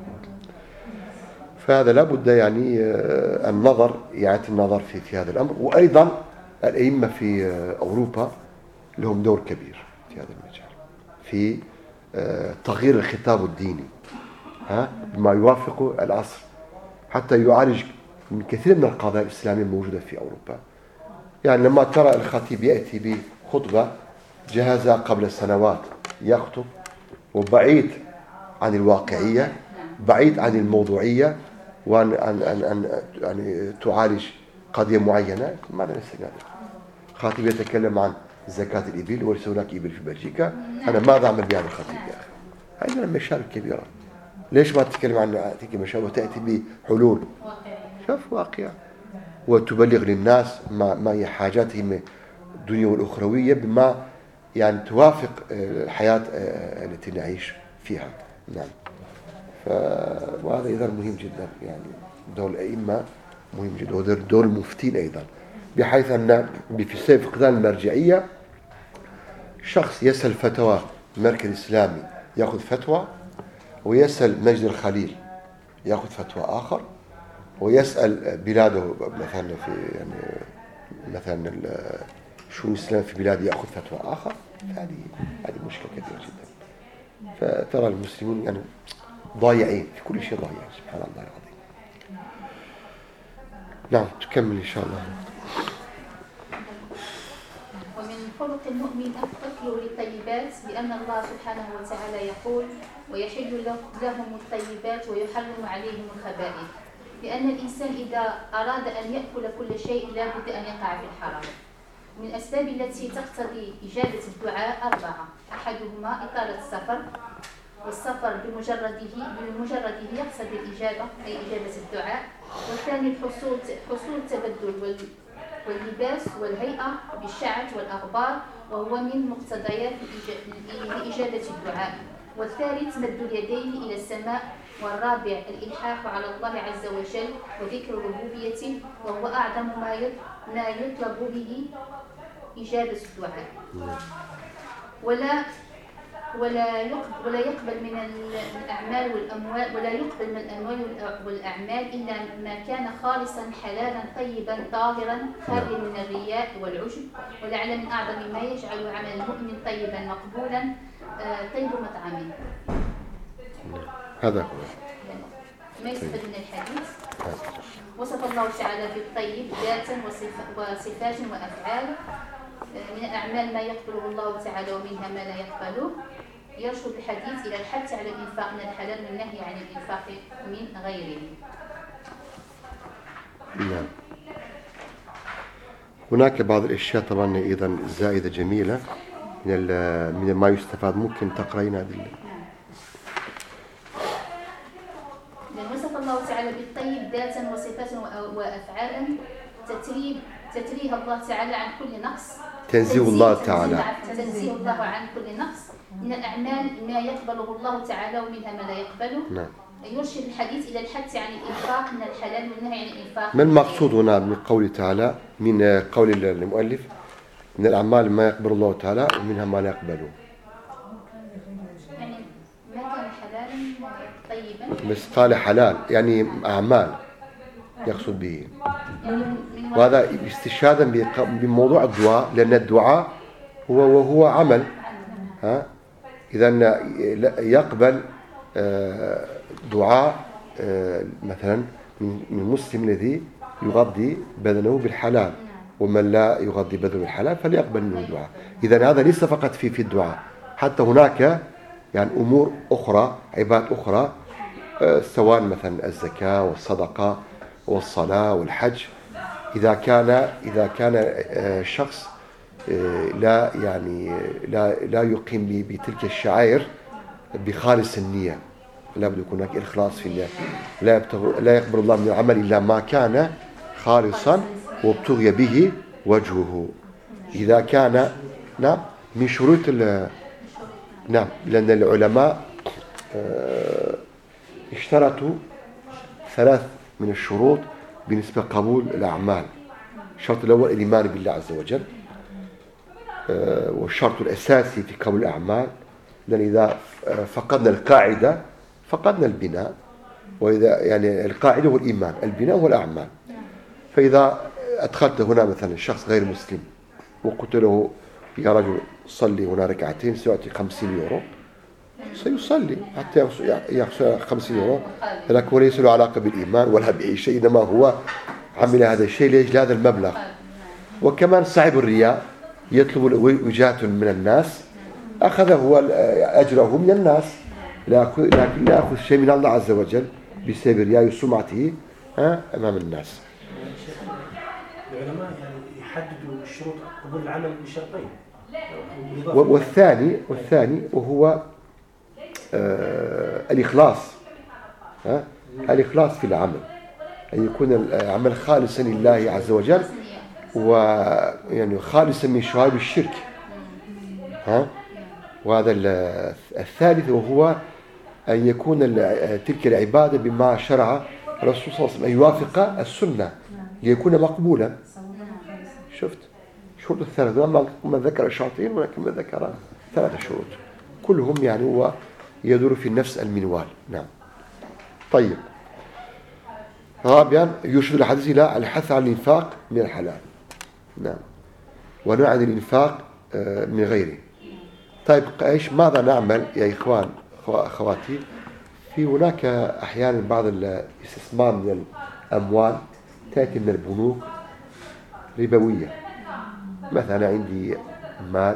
فهذا لابد يعني النظر، إعادة النظر في في هذا الأمر. وأيضا الأئمة في أوروبا لهم دور كبير في هذا المجال، في تغيير الخطاب الديني ها بما يوافق العصر، حتى يعالج من كثير من القضايا الإسلامية الموجودة في أوروبا. يعني لما ترى الخطيب يأتي بخطبة جهزها قبل سنوات يخطب، وبعيد عن الواقعية، بعيد عن الموضوعية، وأن أن أن أن يعني تعالج قضية معينة، ماذا نستفيد؟ خطيب يتكلم عن زكاة الإبل وليس هناك إبل في بلجيكا، أنا ماذا أعمل بهذا الخطيب يا أخي؟ عندنا مشاكل كبيرة. ليش ما تتكلم عن تلك المشاكل وتأتي بحلول شوف واقعة وتبلغ للناس ما, ما هي حاجاتهم الدنيا والأخروية بما يعني توافق الحياة التي نعيش فيها. نعم. وهذا أيضا مهم جدا، يعني دور الأئمة مهم جدا، ودور المفتين أيضا، بحيث أن في سبب فقدان المرجعية شخص يسأل فتوى المركز الإسلامي يأخذ فتوى، ويسأل مجد الخليل يأخذ فتوى آخر، ويسأل بلاده مثلا في يعني مثلا شؤون الإسلام في بلاده يأخذ فتوى آخر. هذه هذه مشكلة كبيرة جدا. فترى المسلمون يعني ضايعين في كل شيء، ضايعين سبحان الله العظيم. نعم تكمل إن شاء الله. ومن خلق المؤمن أكله للطيبات، لأن الله سبحانه وتعالى يقول: ويحل لهم الطيبات ويحرم عليهم الخبائث. لأن الإنسان إذا أراد أن يأكل كل شيء لا بد أن يقع في الحرام. من الأسباب التي تقتضي إجابة الدعاء أربعة: أحدهما إطالة السفر، والسفر بمجرده بمجرده يقصد الإجابة أي إجابة الدعاء. والثاني الحصول حصول التبدل واللباس والهيئة بالشعث والأغبار، وهو من مقتضيات لإجابة الدعاء. والثالث مد اليدين إلى السماء. والرابع الإلحاح على الله عز وجل وذكر ربوبيته، وهو أعظم ما ما يطلب به إجابة الدعاء. ولا ولا يقبل ولا يقبل من الأعمال والأموال ولا يقبل من الأموال والأعمال إلا ما كان خالصا حلالا طيبا طاهرا خاليا من الرياء والعجب. ولعل من أعظم ما يجعل عمل المؤمن طيبا مقبولا طيب مطعمه. هذا هو ما يستفاد من الحديث. وصف الله تعالى بالطيب ذاتا وصفات وأفعال. من الأعمال ما يقبله الله تعالى ومنها ما لا يقبله. يرشد الحديث إلى الحث على الإنفاق من الحلال والنهي عن الإنفاق من غيره. نعم. هناك بعض الأشياء طبعا أيضا زائدة جميلة من من ما يستفاد. ممكن تقرأين هذه؟ وصف الله تعالى بالطيب ذاتا وصفات وأفعالا. تتريب تتريه الله تعالى عن كل نقص. تنزيه الله تعالى تنزيه الله عن كل نقص. من الأعمال ما يقبله الله تعالى ومنها ما لا يقبله. نعم. يرشد الحديث إلى الحث عن الإنفاق من الحلال والنهي عن الإنفاق. ما المقصود هنا من قوله تعالى، من قول المؤلف من الأعمال ما يقبل الله تعالى ومنها ما لا يقبله؟ يعني ما كان حلالا طيبا. بس قال حلال يعني أعمال يقصد به. وهذا استشهادا بموضوع الدعاء، لأن الدعاء هو وهو عمل. ها إذا يقبل دعاء مثلا من المسلم الذي يغذي بدنه بالحلال، ومن لا يغذي بدنه بالحلال فليقبل منه الدعاء. إذا هذا ليس فقط في في الدعاء، حتى هناك يعني أمور أخرى، عبادات أخرى، سواء مثلا الزكاة والصدقة والصلاة والحج. إذا كان إذا كان الشخص لا يعني لا لا يقيم بتلك الشعائر بخالص النية، لا بد يكون هناك إخلاص في النية. لا لا يقبل الله من العمل إلا ما كان خالصا وابتغي به وجهه. إذا كان نعم من شروط نعم، لأن العلماء اشترطوا ثلاث من الشروط بالنسبة لقبول الأعمال. الشرط الأول الإيمان بالله عز وجل، والشرط الأساسي في قبول الأعمال، لأن إذا فقدنا القاعدة فقدنا البناء. وإذا يعني القاعدة هو الإيمان، البناء هو الأعمال. فإذا أدخلت هنا مثلا شخص غير مسلم وقلت له يا رجل صلي هنا ركعتين سيعطي خمسين يورو، سيصلي حتى يخسر خمسين يورو، لكن وليس له علاقة بالإيمان ولا بأي شيء، إنما هو عمل هذا الشيء لأجل هذا المبلغ. وكمان صاحب الرياء يطلب وجهة من الناس، أخذ هو أجره من الناس، لكن لا يأخذ شيء من الله عز وجل بسبب الرياء وسمعته أمام الناس. العلماء يعني يحددوا شروط قبول العمل بشرطين: والثاني والثاني وهو آه الإخلاص، ها؟ الإخلاص في العمل، أن يكون العمل خالصا لله عز وجل ويعني خالصا من شعائر الشرك، ها؟ وهذا الثالث وهو أن يكون تلك العبادة بما شرع الرسول صلى الله عليه وسلم، أن يوافق السنة ليكون مقبولا. شفت شروط الثلاثة، ما ذكر شرطين ولكن ما ذكر ثلاثة شروط كلهم يعني هو يدور في نفس المنوال. نعم. طيب، رابعا يرشد الحديث إلى الحث على الإنفاق من الحلال، نعم، ونهى عن الإنفاق من غيره. طيب، ايش ماذا نعمل يا إخوان أخواتي؟ في هناك أحيانا بعض الاستثمار من الأموال تأتي من البنوك ربوية. مثلا عندي مال،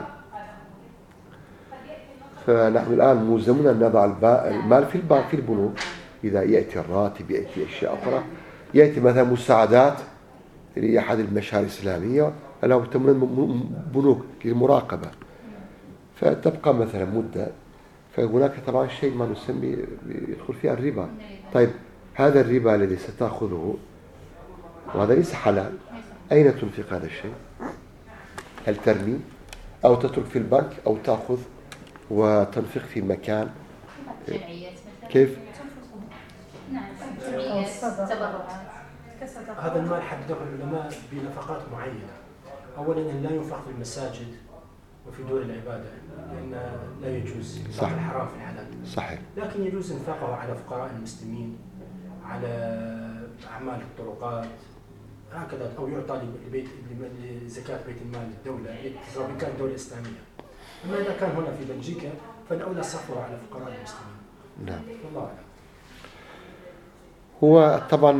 فنحن الآن ملزمون أن نضع المال في البنك في البنوك. إذا يأتي الراتب، يأتي أشياء أخرى، يأتي مثلا مساعدات لأحد المشاريع الإسلامية، له تمن بنوك للمراقبة، فتبقى مثلا مدة، فهناك طبعا شيء ما نسمي يدخل فيها الربا. طيب، هذا الربا الذي ستأخذه وهذا ليس حلال، أين تنفق هذا الشيء؟ هل ترمي أو تترك في البنك أو تأخذ وتنفق في مكان؟ كيف؟ هذا المال حدده العلماء بنفقات معينة. أولا أن لا ينفق في المساجد وفي دور العبادة، لأن لا يجوز صح. الحرام في الحلال، صحيح. لكن يجوز إنفاقه على فقراء المسلمين، على أعمال الطرقات هكذا، أو يعطى لبيت لزكاة بيت المال للدولة إن كانت دولة إسلامية. أما إذا كان هنا في بلجيكا فالأولى صرفه على فقراء المسلمين. نعم. والله أعلم. هو طبعا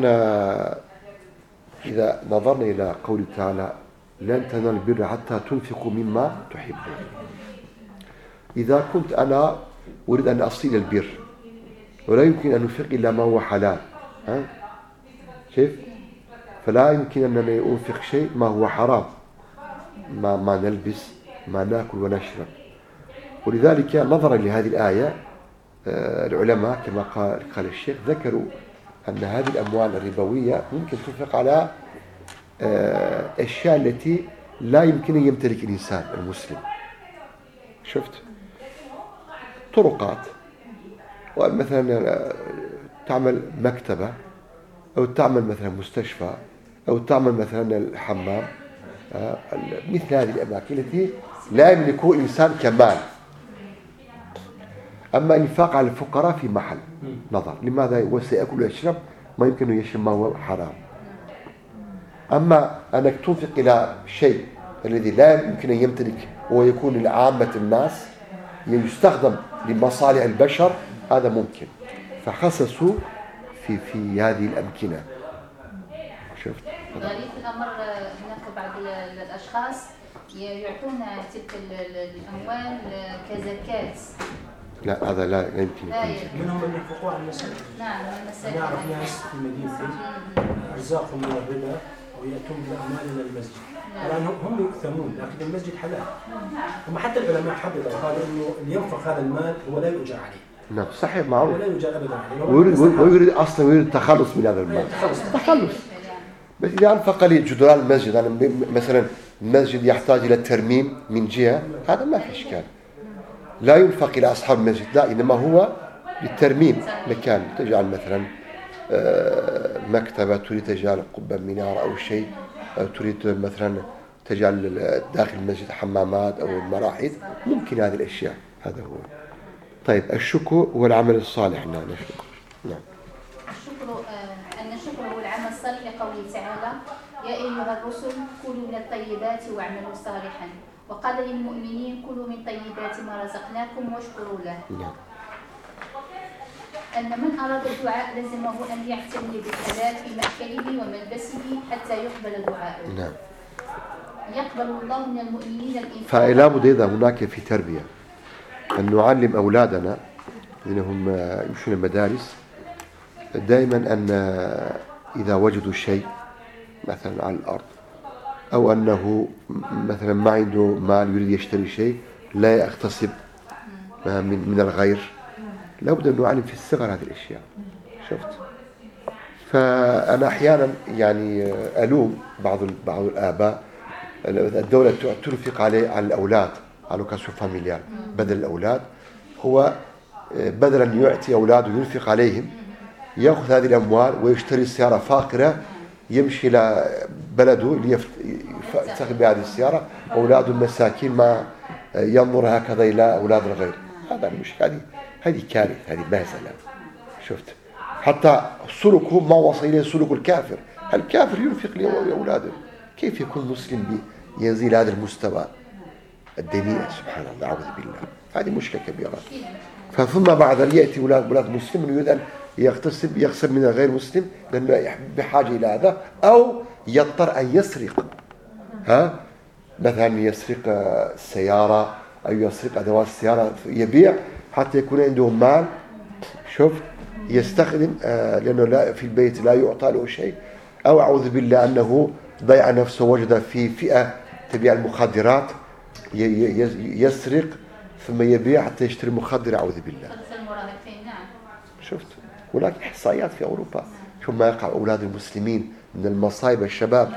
إذا نظرنا إلى قوله تعالى لن تنالوا البر حتى تنفقوا مما تحبون، إذا كنت أنا أريد أن أصل البر ولا يمكن أن أنفق إلا ما هو حلال، ها؟ كيف؟ فلا يمكن أنني أنفق شيء ما هو حرام، ما, ما نلبس، ما نأكل ونشرب. ولذلك نظرا لهذه الآية العلماء كما قال, قال الشيخ ذكروا أن هذه الأموال الربوية ممكن تنفق على أشياء التي لا يمكن أن يمتلك الإنسان المسلم. شفت؟ طرقات، ومثلا تعمل مكتبة، أو تعمل مثلا مستشفى، أو تعمل مثلا الحمام، مثل هذه الأماكن التي لا يملكه إنسان كمال. أما الإنفاق على الفقراء في محل نظر، لماذا وسيأكل ويشرب ما يمكن أن يشرب ما هو حرام. أما أنك تنفق إلى شيء الذي لا يمكن أن يمتلك ويكون لعامة الناس يستخدم لمصالح البشر، هذا ممكن. فخصصوا في في هذه الأمكنة. شفت؟ غريب الأمر هناك بعض الأشخاص يعطون تلك الأموال كزكاة. لا، هذا لا يمكن يكون. منهم من ينفقوها على المساجد. نعم، المساجد. أنا أعرف ناس في مدينتي أرزاقهم من الربا ويأتون بالأموال إلى المسجد. طبعا هم يؤثمون، لكن المسجد حلال. هم حتى العلماء حددوا قالوا إنه اللي ينفق هذا المال هو لا يؤجر عليه. نعم، صحيح، معروف. ولا يؤجر أبدا عليه. ويريد ويريد أصلا ويريد التخلص من هذا المال. تخلص. بس إذا أنفق لي جدران المسجد، أنا مثلا المسجد يحتاج إلى الترميم من جهة، هذا ما في إشكال. لا ينفق إلى أصحاب المسجد، لا، إنما هو للترميم مكان. تجعل مثلا مكتبة، تريد تجعل قبة منارة أو شيء، أو تريد مثلا تجعل داخل المسجد حمامات أو مراحيض، ممكن هذه الأشياء. هذا هو. طيب، الشكر هو العمل الصالح. نعم. نعم. الشكر أن الشكر هو العمل الصالح لقوله تعالى يا أيها الرسل كلوا من الطيبات واعملوا صالحا، وقال للمؤمنين كلوا من طيبات ما رزقناكم واشكروا له. نعم. أن من أراد الدعاء لزمه أن يعتني بالحلال في مأكله وملبسه حتى يقبل دعاءه. نعم. يقبل الله من المؤمنين الإنفاق. فلا بد إذا هناك في تربية أن نعلم أولادنا إنهم يمشون المدارس دائما أن إذا وجدوا شيء مثلا على الأرض أو أنه مثلا ما عنده مال يريد يشتري شيء لا يغتصب من من الغير، لابد أن نعلم في الصغر هذه الأشياء. شفت؟ فأنا أحيانا يعني ألوم بعض بعض الآباء، الدولة تنفق عليه على الأولاد على لوكاسيون فاميليال بدل الأولاد، هو بدل أن يعطي أولاده وينفق عليهم يأخذ هذه الأموال ويشتري سيارة فاخرة يمشي إلى بلده ليفتخر بهذه السيارة، أولاده المساكين ما ينظر هكذا إلى أولاد الغير. هذا مش هذه هذه كارثة، هذه مهزلة. شفت؟ حتى سلوكه ما وصل إليه سلوك الكافر. الكافر ينفق لأولاده، كيف يكون مسلم ينزل هذا المستوى الدنيء؟ سبحان الله، أعوذ بالله. هذه مشكلة كبيرة. فثم بعد ذلك يأتي أولاد أولاد مسلم يريد أن يغتصب يغتصب من غير مسلم لأنه بحاجة إلى هذا، أو يضطر أن يسرق، ها مثلا يسرق السيارة أو يسرق أدوات السيارة يبيع حتى يكون عنده مال. شوف، يستخدم آه لأنه لا في البيت لا يعطى له شيء، أو أعوذ بالله أنه ضيع نفسه وجد في فئة تبيع المخدرات يسرق ثم يبيع حتى يشتري مخدر. أعوذ بالله. شفت؟ هناك إحصائيات في أوروبا شو ما يقع أولاد المسلمين من المصايب الشباب.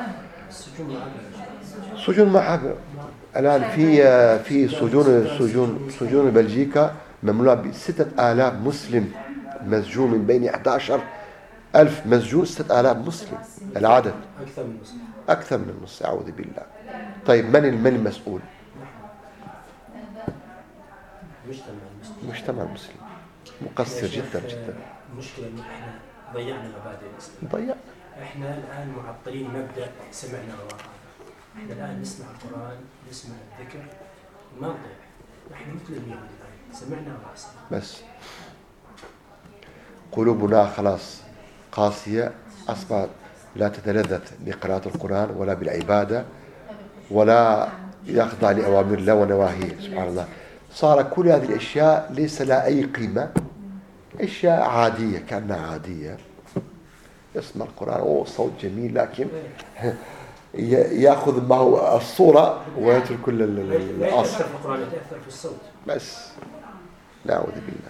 سجون معك الآن في في سجون سجون سجون بلجيكا مملوءة بستة آلاف مسلم مسجون، من بين أحد عشر ألف مسجون ستة آلاف مسلم العدد، أكثر من النص. أكثر من النص. أعوذ بالله. طيب من من المسؤول؟ المجتمع المسلم مقصر جدا جدا. المشكلة إن إحنا ضيعنا مبادئ الإسلام. ضيع. إحنا الآن معطلين مبدأ سمعنا وأطعنا. إحنا الآن نسمع القرآن، نسمع الذكر، ما نضيع. إحنا مثل اليهود الآن سمعنا وأطعنا. بس قلوبنا خلاص قاسية، أصبحت لا تتلذذ بقراءة القرآن ولا بالعبادة ولا يخضع لأوامر الله ونواهيه. سبحان الله، صار كل هذه الأشياء ليس لها أي قيمة، أشياء عادية كأنها عادية. يسمع القرآن أوه صوت جميل، لكن يأخذ معه الصورة ويترك كل الأصل. القرآن يتأثر في الصوت بس نعوذ بالله.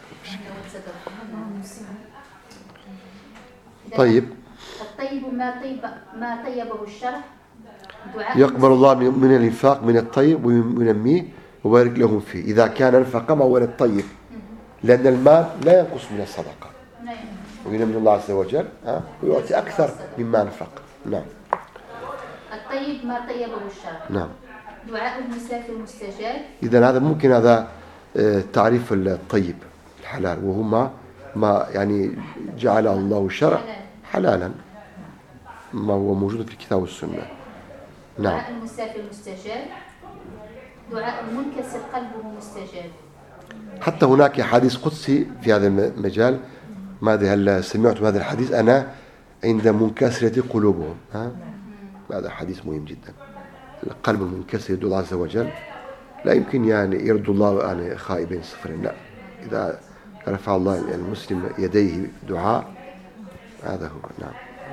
طيب، الطيب ما طيب ما طيبه الشرع. يقبل الله من الإنفاق من الطيب وينميه وبارك لهم فيه. إذا كان أنفق ما هو الطيب، لأن المال لا ينقص من الصدقة، وينمي الله عز وجل ها ويعطي أكثر مما أنفق. نعم. الطيب ما طيبه الشرع. نعم. دعاء المسافر مستجاب. إذا هذا ممكن هذا تعريف الطيب الحلال، وهما ما يعني جعل الله الشرع حلالا ما هو موجود في الكتاب والسنة. نعم. دعاء المسافر مستجاب. دعاء المنكسر قلبه مستجاب. حتى هناك حديث قدسي في هذا المجال. ماذا هل سمعتم هذا الحديث؟ أنا عند منكسرة قلوبهم. ها؟ هذا حديث مهم جدا. القلب المنكسر يدعو الله عز وجل لا يمكن يعني يرد الله يعني خائبين صفرا، لا. إذا رفع الله المسلم يديه دعاء هذا هو. نعم.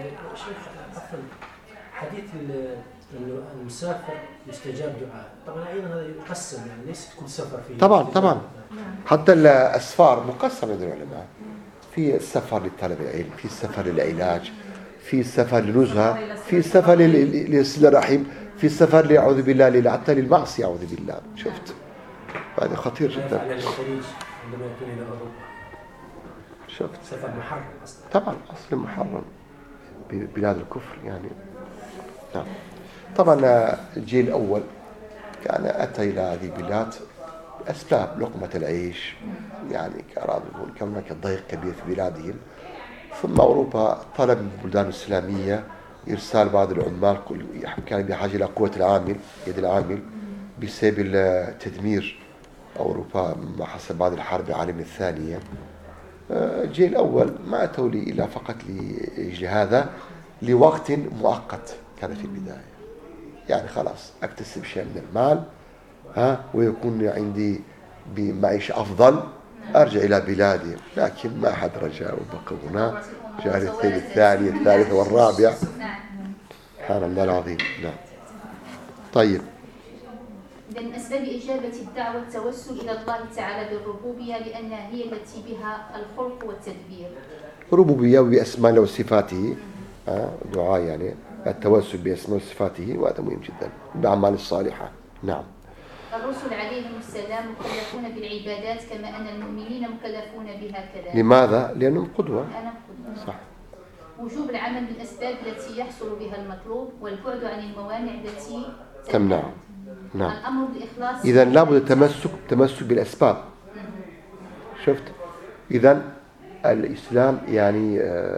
حديث انه المسافر يستجاب دعاء، طبعا ايضا هذا يقسم، يعني ليس كل سفر فيه. طبعا طبعا حتى الاسفار مقسم عند العلماء، في السفر لطلب العلم، في السفر للعلاج، في السفر للنزهه، في السفر لصلة الرحم، في السفر لأعوذ بالله حتى للمعصيه أعوذ بالله. شفت؟ هذا خطير جدا. على الخليج عندما يكون الى اوروبا. شفت؟ سفر محرم اصلا. طبعا اصلا محرم ببلاد الكفر يعني. نعم. طبعا الجيل الأول كان أتى إلى هذه البلاد أسباب لقمة العيش، يعني كان هناك ضيق كبير في بلادهم. ثم أوروبا طلب من البلدان الإسلامية إرسال بعض العمال، كان بحاجة إلى قوة العامل يد العامل بسبب تدمير أوروبا ما حصل بعد الحرب العالمية الثانية. الجيل الأول ما أتوا لي إلا فقط لأجل هذا لوقت مؤقت كان في البداية، يعني خلاص أكتسب شيء من المال ها ويكون عندي بمعيشة أفضل أرجع إلى بلادي. لكن ما أحد رجع وبقى هنا، جاء الثاني الثاني الثالث والرابع. سبحان الله العظيم. نعم. طيب. إذا من أسباب إجابة الدعوة التوسل إلى الله تعالى بالربوبية لأنها هي التي بها الخلق والتدبير. ربوبية بأسماء وصفاته، آه دعاء يعني التوسل بأسماء وصفاته، وهذا مهم جدا بأعمال الصالحة. نعم. الرسل عليهم السلام مكلفون بالعبادات كما أن المؤمنين مكلفون بها كذلك. لماذا؟ لأنهم قدوة. لأنهم قدوة. صح. وجوب العمل بالأسباب التي يحصل بها المطلوب والبعد عن الموانع التي تمنع. نعم. الأمر بالإخلاص. إذا لابد التمسك تمسك بالأسباب. شفت؟ إذا الإسلام يعني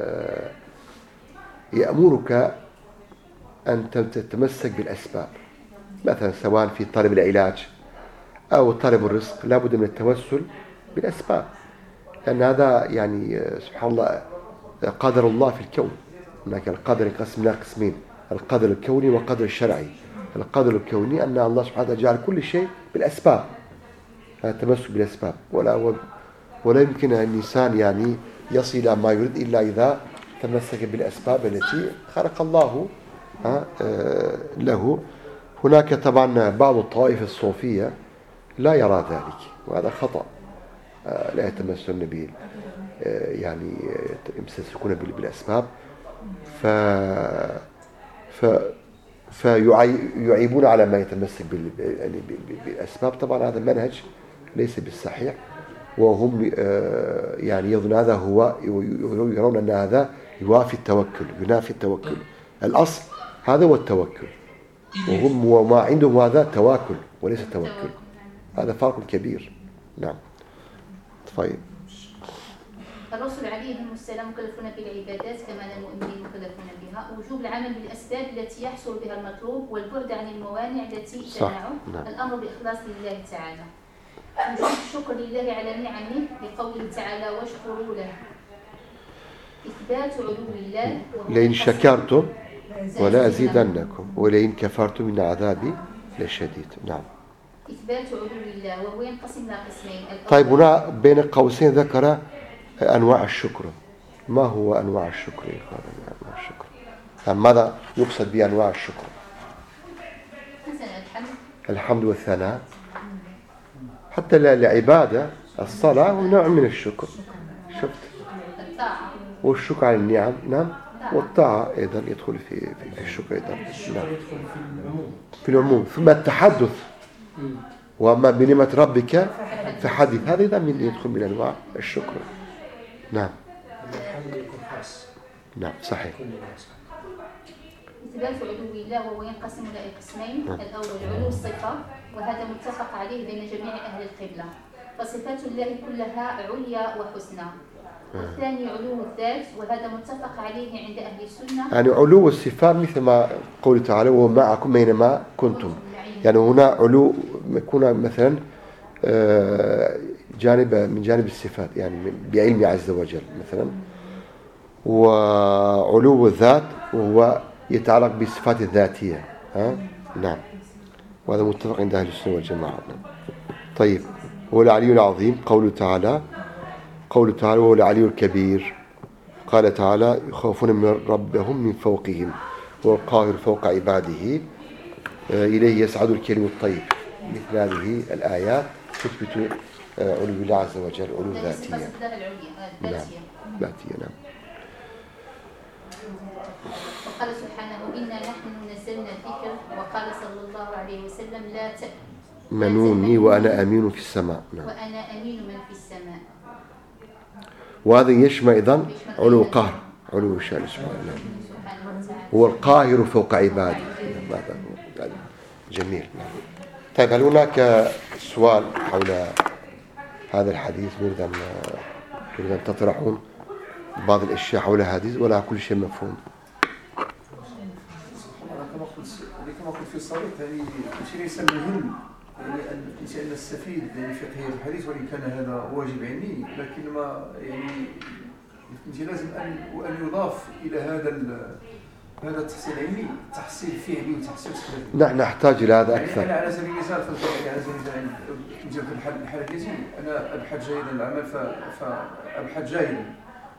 يأمرك أن تتمسك بالأسباب، مثلا سواء في طلب العلاج أو طلب الرزق لابد من التوسل بالأسباب، لأن هذا يعني سبحان الله قدر الله في الكون. هناك القدر ينقسم إلى قسمين، القدر الكوني والقدر الشرعي. القدر الكوني أن الله سبحانه وتعالى جعل كل شيء بالأسباب، التمسك بالأسباب، ولا ولا يمكن الإنسان يعني يصل إلى ما يريد إلا إذا تمسك بالأسباب التي خلق الله له. هناك طبعا بعض الطوائف الصوفية لا يرى ذلك، وهذا خطأ. لا يتمسكون به، يعني يمسكون بالأسباب ف ف فيعيبون على ما يتمسك بالأسباب. طبعا هذا منهج ليس بالصحيح، وهم يعني يظن هذا هو، يرون أن هذا يوافي التوكل، ينافي التوكل. الأصل هذا هو التوكل، وهم وما عندهم هذا تواكل وليس توكل. هذا فرق كبير. نعم. طيب. الرسل عليهم السلام مكلفون بالعبادات كما أن المؤمنين مكلفون بها. وجوب العمل بالأسباب التي يحصل بها المطلوب والبعد عن الموانع التي تمنعه. نعم. الأمر بإخلاص لله تعالى. وجوب الشكر لله على نعمه لقوله تعالى واشكروا له. إثبات علو الله لئن شكرتم ولا أزيدنكم ولئن كفرتم من عذابي لشديد. نعم. إثبات علو الله وهو ينقسم إلى قسمين. طيب هنا بين قوسين ذكر أنواع الشكر. ما هو أنواع الشكر؟ أنواع الشكر ماذا يقصد بأنواع الشكر؟ الحمد الحمد والثناء، حتى العبادة الصلاة هو نوع من الشكر. شفت؟ الطاعة والشكر على النعم. نعم. والطاعة أيضا يدخل في في, في الشكر أيضا. نعم. يدخل في العموم. في العموم. ثم التحدث، وأما بنعمة ربك فحدث، هذا أيضا من يدخل من أنواع الشكر. نعم. الحمد يكون خاص. نعم صحيح. إثبات علو الله وهو ينقسم إلى قسمين. الأول علو الصفة، وهذا متفق عليه بين جميع أهل القبلة، فصفات الله كلها عليا وحسنى. والثاني علو الذات، وهذا متفق عليه عند أهل السنة. يعني علو الصفات مثل ما قوله تعالى ومعكم أينما كنتم، يعني هنا علو يكون مثلا جانب من جانب الصفات، يعني بعلم عز وجل مثلا. وعلو الذات وهو يتعلق بالصفات الذاتية. ها؟ نعم. وهذا متفق عند أهل السنة والجماعة. طيب. هو العلي العظيم. قوله تعالى قوله تعالى وهو العلي الكبير. قال تعالى يخافون من ربهم من فوقهم هو القاهر فوق عباده إليه يسعد الكلم الطيب. مثل هذه الآيات تثبت علو الله عز وجل، علو ذاتية. نعم. ذاتية. نعم. وقال سبحانه إنا نحن نزلنا الذكر، وقال صلى الله عليه وسلم لا تأمنوني وأنا أمين في السماء. نعم. وأنا أمين من في السماء. وهذا يشمل أيضا علو القهر، علو الشأن سبحانه. هو القاهر فوق عباده. جميل. طيب هل هناك سؤال حول هذا الحديث؟ نريد أن نريد أن تطرحون بعض الأشياء حول الحديث ولا كل شيء مفهوم؟ كما قلت كما قلت في الصوت، يعني شيء ليس مهم يعني أن نستفيد يعني فقه الحديث، وإن كان هذا واجب عيني، لكن ما يعني لازم أن أن يضاف إلى هذا هذا التحصيل العلمي تحصيل فعلي وتحصيل سلبي. نحن نحتاج إلى هذا أكثر. يعني أنا على سبيل المثال في الفقه، على سبيل المثال في الحالة ديالي أنا أبحث جيدا العمل فأبحث جاهلا،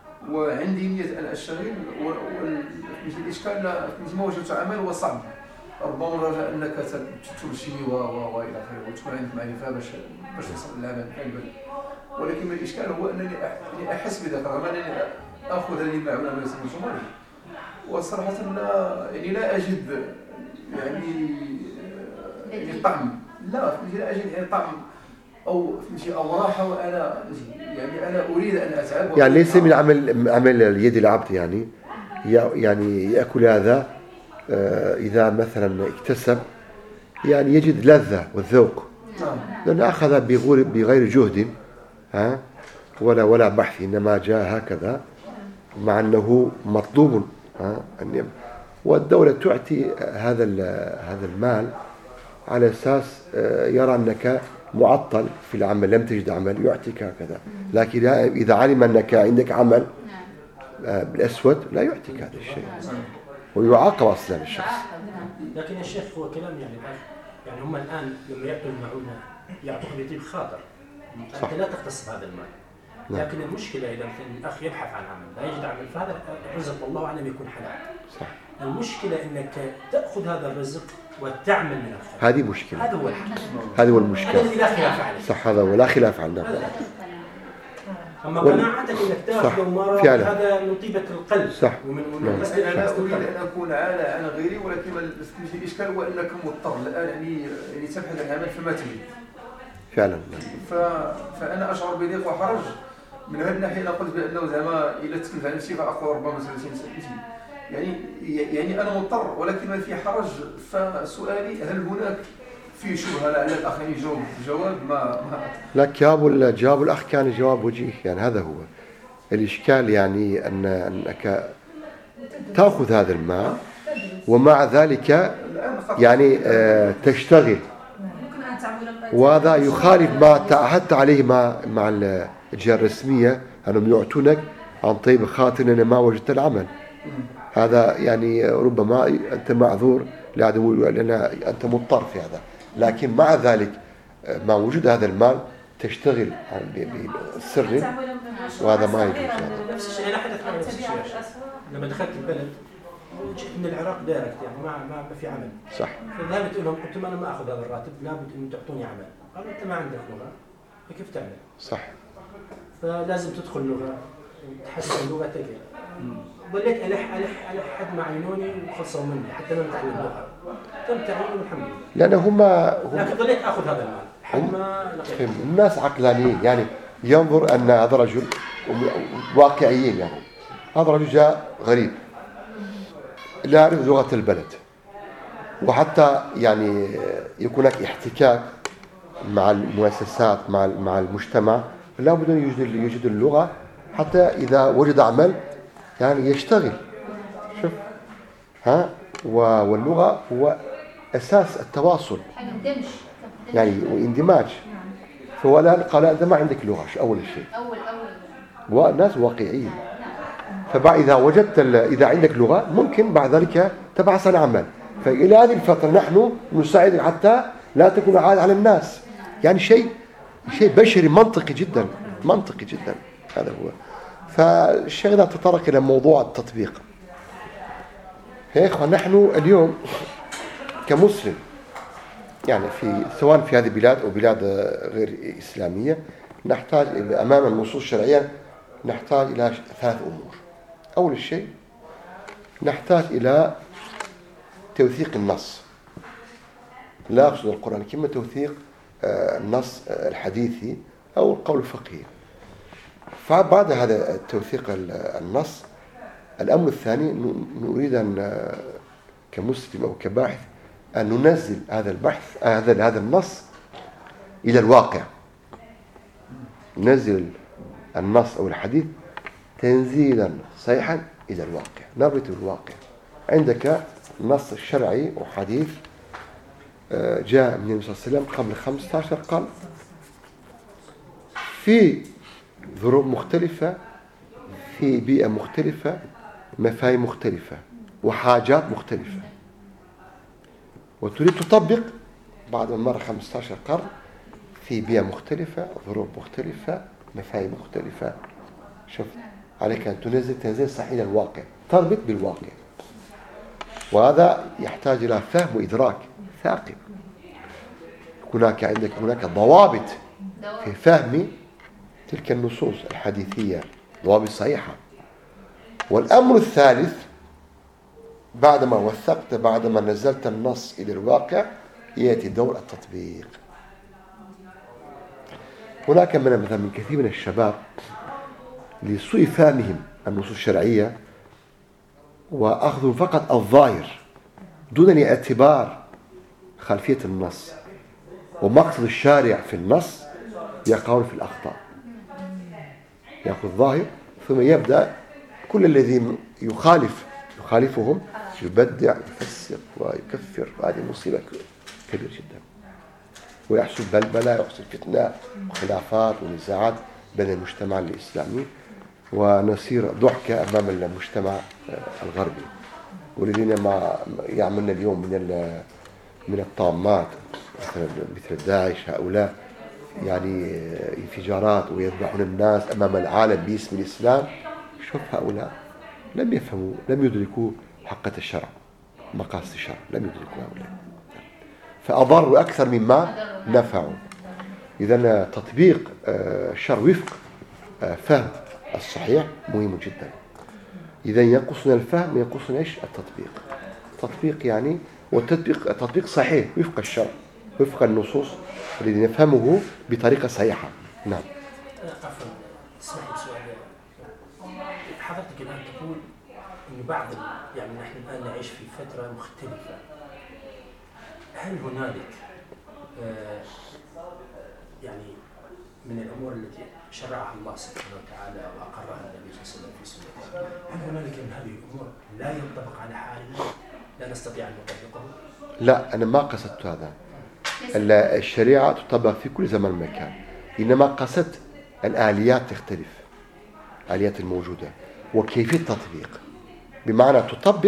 وعندي نية أن أشتغل، والإشكال مثل ما وجدت عمل هو صعب، ربما رجاء انك تمشي و و والى اخره وتكون عندك معرفه باش باش تصل للعمل البلد. ولكن الاشكال هو انني احس بذلك رغم انني اخذ هذه المعلومه من الجمهور، وصراحه لا يعني لا اجد يعني يعني طعم لا لا اجد يعني طعم او فهمتي او راحه وانا يعني انا اريد ان اتعب. يعني ليس من عمل عمل اليد العبد يعني يعني ياكل هذا اذا مثلا اكتسب يعني يجد لذة والذوق، لأن أخذ بغير بغير جهد ها ولا ولا بحث، إنما جاء هكذا مع أنه مطلوب ها. والدولة تعطي هذا هذا المال على أساس يرى أنك معطل في العمل، لم تجد عمل يعطيك هكذا، لكن إذا علم أنك عندك عمل بالأسود لا يعطيك هذا الشيء ويعاقب أصلا الشخص. لكن يا شيخ هو كلام يعني يعني هم الآن لما يعطوا المعونة يعطوك بطيب خاطر، أنت لا تختص بهذا المال. لكن المشكلة إذا مثلا الأخ يبحث عن عمل لا يجد عمل فهذا الرزق والله أعلم يكون حلال. صح. المشكلة إنك تأخذ هذا الرزق وتعمل من الخير. هذه مشكلة. هذا هو الحل. هذا هو المشكلة. هذا لا خلاف عليه. صح هذا ولا خلاف عنه. أما قناعتك إنك تأخذ وما هذا من طيبة القلب. صح. ومن ومن أنا أريد أن أكون عالة عن غيري، ولكن الإشكال هو أنك مضطر الآن يعني يعني تبحث عن عمل فما تجد. فعلا. ف... فأنا أشعر بضيق وحرج من هذه الناحية. أنا قلت بأنه زعما إذا تكلف عن شيء فأقوى ربما ثلاثين سنة يعني يعني أنا مضطر، ولكن ما في حرج. فسؤالي هل هناك في شبهة لعل الأخ يجاوب جواب ما ما لا جواب جواب الأخ كان جواب وجيه، يعني هذا هو الإشكال، يعني أن أنك تأخذ هذا المال ومع ذلك يعني آه تشتغل، وهذا يخالف ما تعهدت عليه مع مع الجهة الرسمية أنهم يعطونك عن طيب خاطر أن ما وجدت العمل. هذا يعني ربما أنت معذور لعدم لأن أنت مضطر في هذا، لكن مع ذلك مع وجود هذا المال تشتغل بسر، وهذا ما يجوز. نفس الشيء أنا حدث معي نفس الشيء لما دخلت البلد وجئت من العراق دايركت يعني ما ما ما في عمل. صح. فذهبت لهم قلت لهم أنا ما أخذ هذا الراتب، لابد أن تعطوني عمل. قالوا أنت ما عندك لغة فكيف تعمل؟ صح. فلازم تدخل لغة وتحسن لغتك. ظليت ألح ألح ألح حد ما عينوني وخلصوا مني حتى ما نتعلم اللغة. تم تعليم الحمد لله. لأن هم لكن ظليت أخذ هذا المال حد ما لقيت. الناس عقلانيين يعني ينظر أن هذا رجل واقعيين، يعني هذا رجل جاء غريب لا يعرف لغة البلد، وحتى يعني يكون هناك احتكاك مع المؤسسات مع مع المجتمع، لا بد أن يوجد يوجد اللغة حتى إذا وجد عمل يعني يشتغل. شوف ها، واللغة هو أساس التواصل يعني واندماج. فهو الآن قال أنت ما عندك لغة أول شيء، أول أول وناس واقعيين. فبعد إذا وجدت إذا عندك لغة ممكن بعد ذلك تبحث عن عمل. فإلى هذه الفترة نحن نساعد حتى لا تكون عادة على الناس، يعني شيء شيء بشري منطقي جدا منطقي جدا هذا هو. فالشيخ ده تطرق إلى موضوع التطبيق. يا إخوان نحن اليوم كمسلم يعني في سواء في هذه البلاد أو بلاد غير إسلامية نحتاج أمام النصوص الشرعية نحتاج إلى ثلاث أمور. أول شيء نحتاج إلى توثيق النص، لا أقصد القرآن كما توثيق النص الحديثي أو القول الفقهي. فبعد هذا التوثيق النص الأمر الثاني نريد أن كمسلم أو كباحث أن ننزل هذا البحث هذا هذا النص إلى الواقع، ننزل النص أو الحديث تنزيلا صحيحا إلى الواقع، نربط الواقع. عندك نص شرعي وحديث جاء من النبي صلى الله عليه وسلم قبل خمسة عشر قرن في ظروف مختلفة، في بيئة مختلفة، مفاهيم مختلفة وحاجات مختلفة، وتريد تطبق بعد ما مر خمسة عشر قرن في بيئة مختلفة، ظروف مختلفة، مفاهيم مختلفة. شوف عليك أن تنزل تنزيل صحيح الواقع، تربط بالواقع. وهذا يحتاج إلى فهم وإدراك ثاقب. هناك عندك هناك ضوابط في فهم تلك النصوص الحديثية، ضوابط صحيحة. والأمر الثالث بعدما وثقت، بعدما نزلت النص إلى الواقع، يأتي دور التطبيق. هناك من مثلا من كثير من الشباب لسوء فهمهم النصوص الشرعية وأخذوا فقط الظاهر دون الاعتبار خلفية النص ومقصد الشارع في النص، يقعون في الأخطاء. يأخذ الظاهر ثم يبدأ كل الذي يخالف يخالفهم يبدع يفسق ويكفر. هذه مصيبة كبيرة جدا، ويحصل بلبلة، يحصل فتنة وخلافات ونزاعات بين المجتمع الإسلامي، ونصير ضحكة أمام المجتمع الغربي. والذين ما يعملنا اليوم من من الطامات مثل داعش، هؤلاء يعني انفجارات ويذبحون الناس أمام العالم باسم الإسلام. شوف هؤلاء لم يفهموا، لم يدركوا حقة الشرع، مقاصد الشرع، لم يدركوا هؤلاء، فأضروا أكثر مما نفعوا. إذن تطبيق الشرع وفق فهم الصحيح مهم جدا. إذا ينقصنا الفهم ينقصنا إيش؟ التطبيق. التطبيق يعني والتطبيق تطبيق صحيح وفق الشرع، وفق النصوص الذي نفهمه بطريقة صحيحة. نعم. عفوا، اسمح لي سؤال. حضرتك الآن تقول إنه بعض يعني نحن الآن نعيش في فترة مختلفة. هل هنالك آه يعني من الأمور التي شرعها الله سبحانه وتعالى وأقرها النبي صلى الله عليه وسلم في سنته، هل هنالك من هذه الأمور لا ينطبق على حالنا، لا نستطيع أن نطبقه؟ لا، أنا ما قصدت هذا. الشريعة تطبق في كل زمان ومكان، إنما قصدت الآليات تختلف، الآليات الموجودة وكيفية التطبيق. بمعنى تطبق،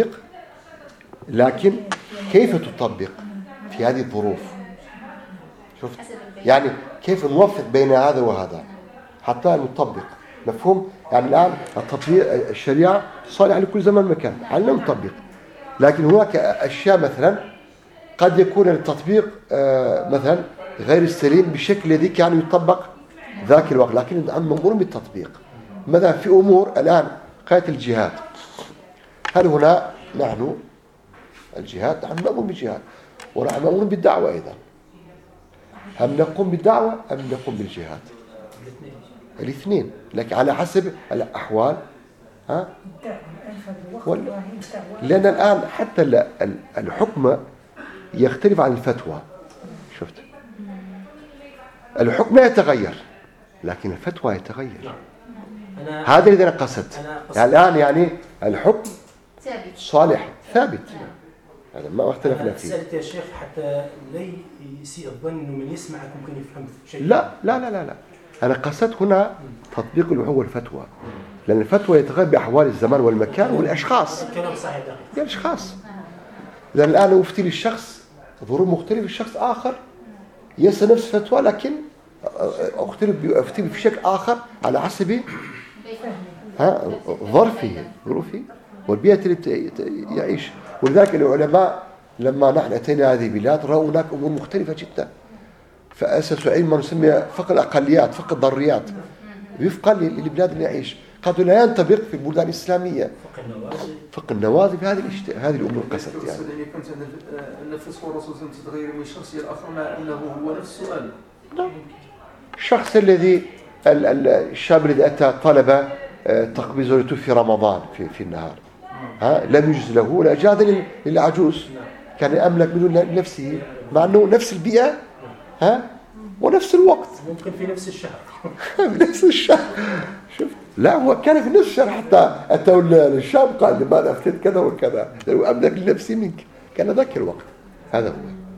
لكن كيف تطبق في هذه الظروف؟ شفت؟ يعني كيف نوفق بين هذا وهذا حتى نطبق. مفهوم؟ يعني الآن التطبيق الشريعة صالح لكل زمان ومكان، علينا نطبق. لكن هناك أشياء مثلا قد يكون التطبيق مثلا غير السليم بالشكل الذي كان يطبق ذاك الوقت، لكن مأمور بالتطبيق. مثلا في أمور الآن قضية الجهاد، هل هنا نحن الجهاد نحن نقوم بالجهاد ونحن نقوم بالدعوة أيضا. هم نقوم بالدعوة أم نقوم بالجهاد؟ الاثنين، لكن على حسب الأحوال. ها؟ لأن الآن حتى الحكم يختلف عن الفتوى. شفت؟ الحكم لا يتغير لكن الفتوى يتغير. هذا الذي أنا قصدت. يعني الآن يعني الحكم صالح ثابت، هذا ما اختلفنا فيه. سألت يا شيخ حتى لا يسيء الظن إنه من يسمعك ممكن يفهم شيء. لا لا لا لا لا. أنا قصدت هنا تطبيق اللي هو الفتوى، لأن الفتوى يتغير بأحوال الزمان والمكان والأشخاص. كلام صحيح. الأشخاص. لأن الآن أفتي للشخص ظروف مختلفة، الشخص آخر ينسى نفس الفتوى لكن أختلف أفتي في شكل آخر على حسب ها ظرفه ظروفه والبيئة اللي يعيش. ولذلك العلماء لما نحن أتينا هذه البلاد رأوا هناك أمور مختلفة جدا، فأسسوا علم ما نسميه فقه الأقليات، فقه الضروريات، وفقا للبلاد اللي يعيش. قالوا لا ينطبق في البلدان الإسلامية فقه النوازل في هذه الاشت... هذه الأمور قصدت يعني. يعني كنت أن في صورة رسول تتغير من شخص إلى الآخر مع أنه هو نفس السؤال. الشخص الذي الشاب الذي أتى طلب تقبيل زوجته في رمضان في في النهار، ها لم يجوز له ولا جاز للعجوز، كان أملك منه لنفسه مع أنه نفس البيئة ها ونفس الوقت، ممكن في نفس الشهر نفس الشهر. شوف، لا هو كان في نفس الشهر حتى أتوا الشاب قال لماذا أفتيت كذا وكذا، لو أملك لنفسي منك، كان ذاك الوقت. هذا هو.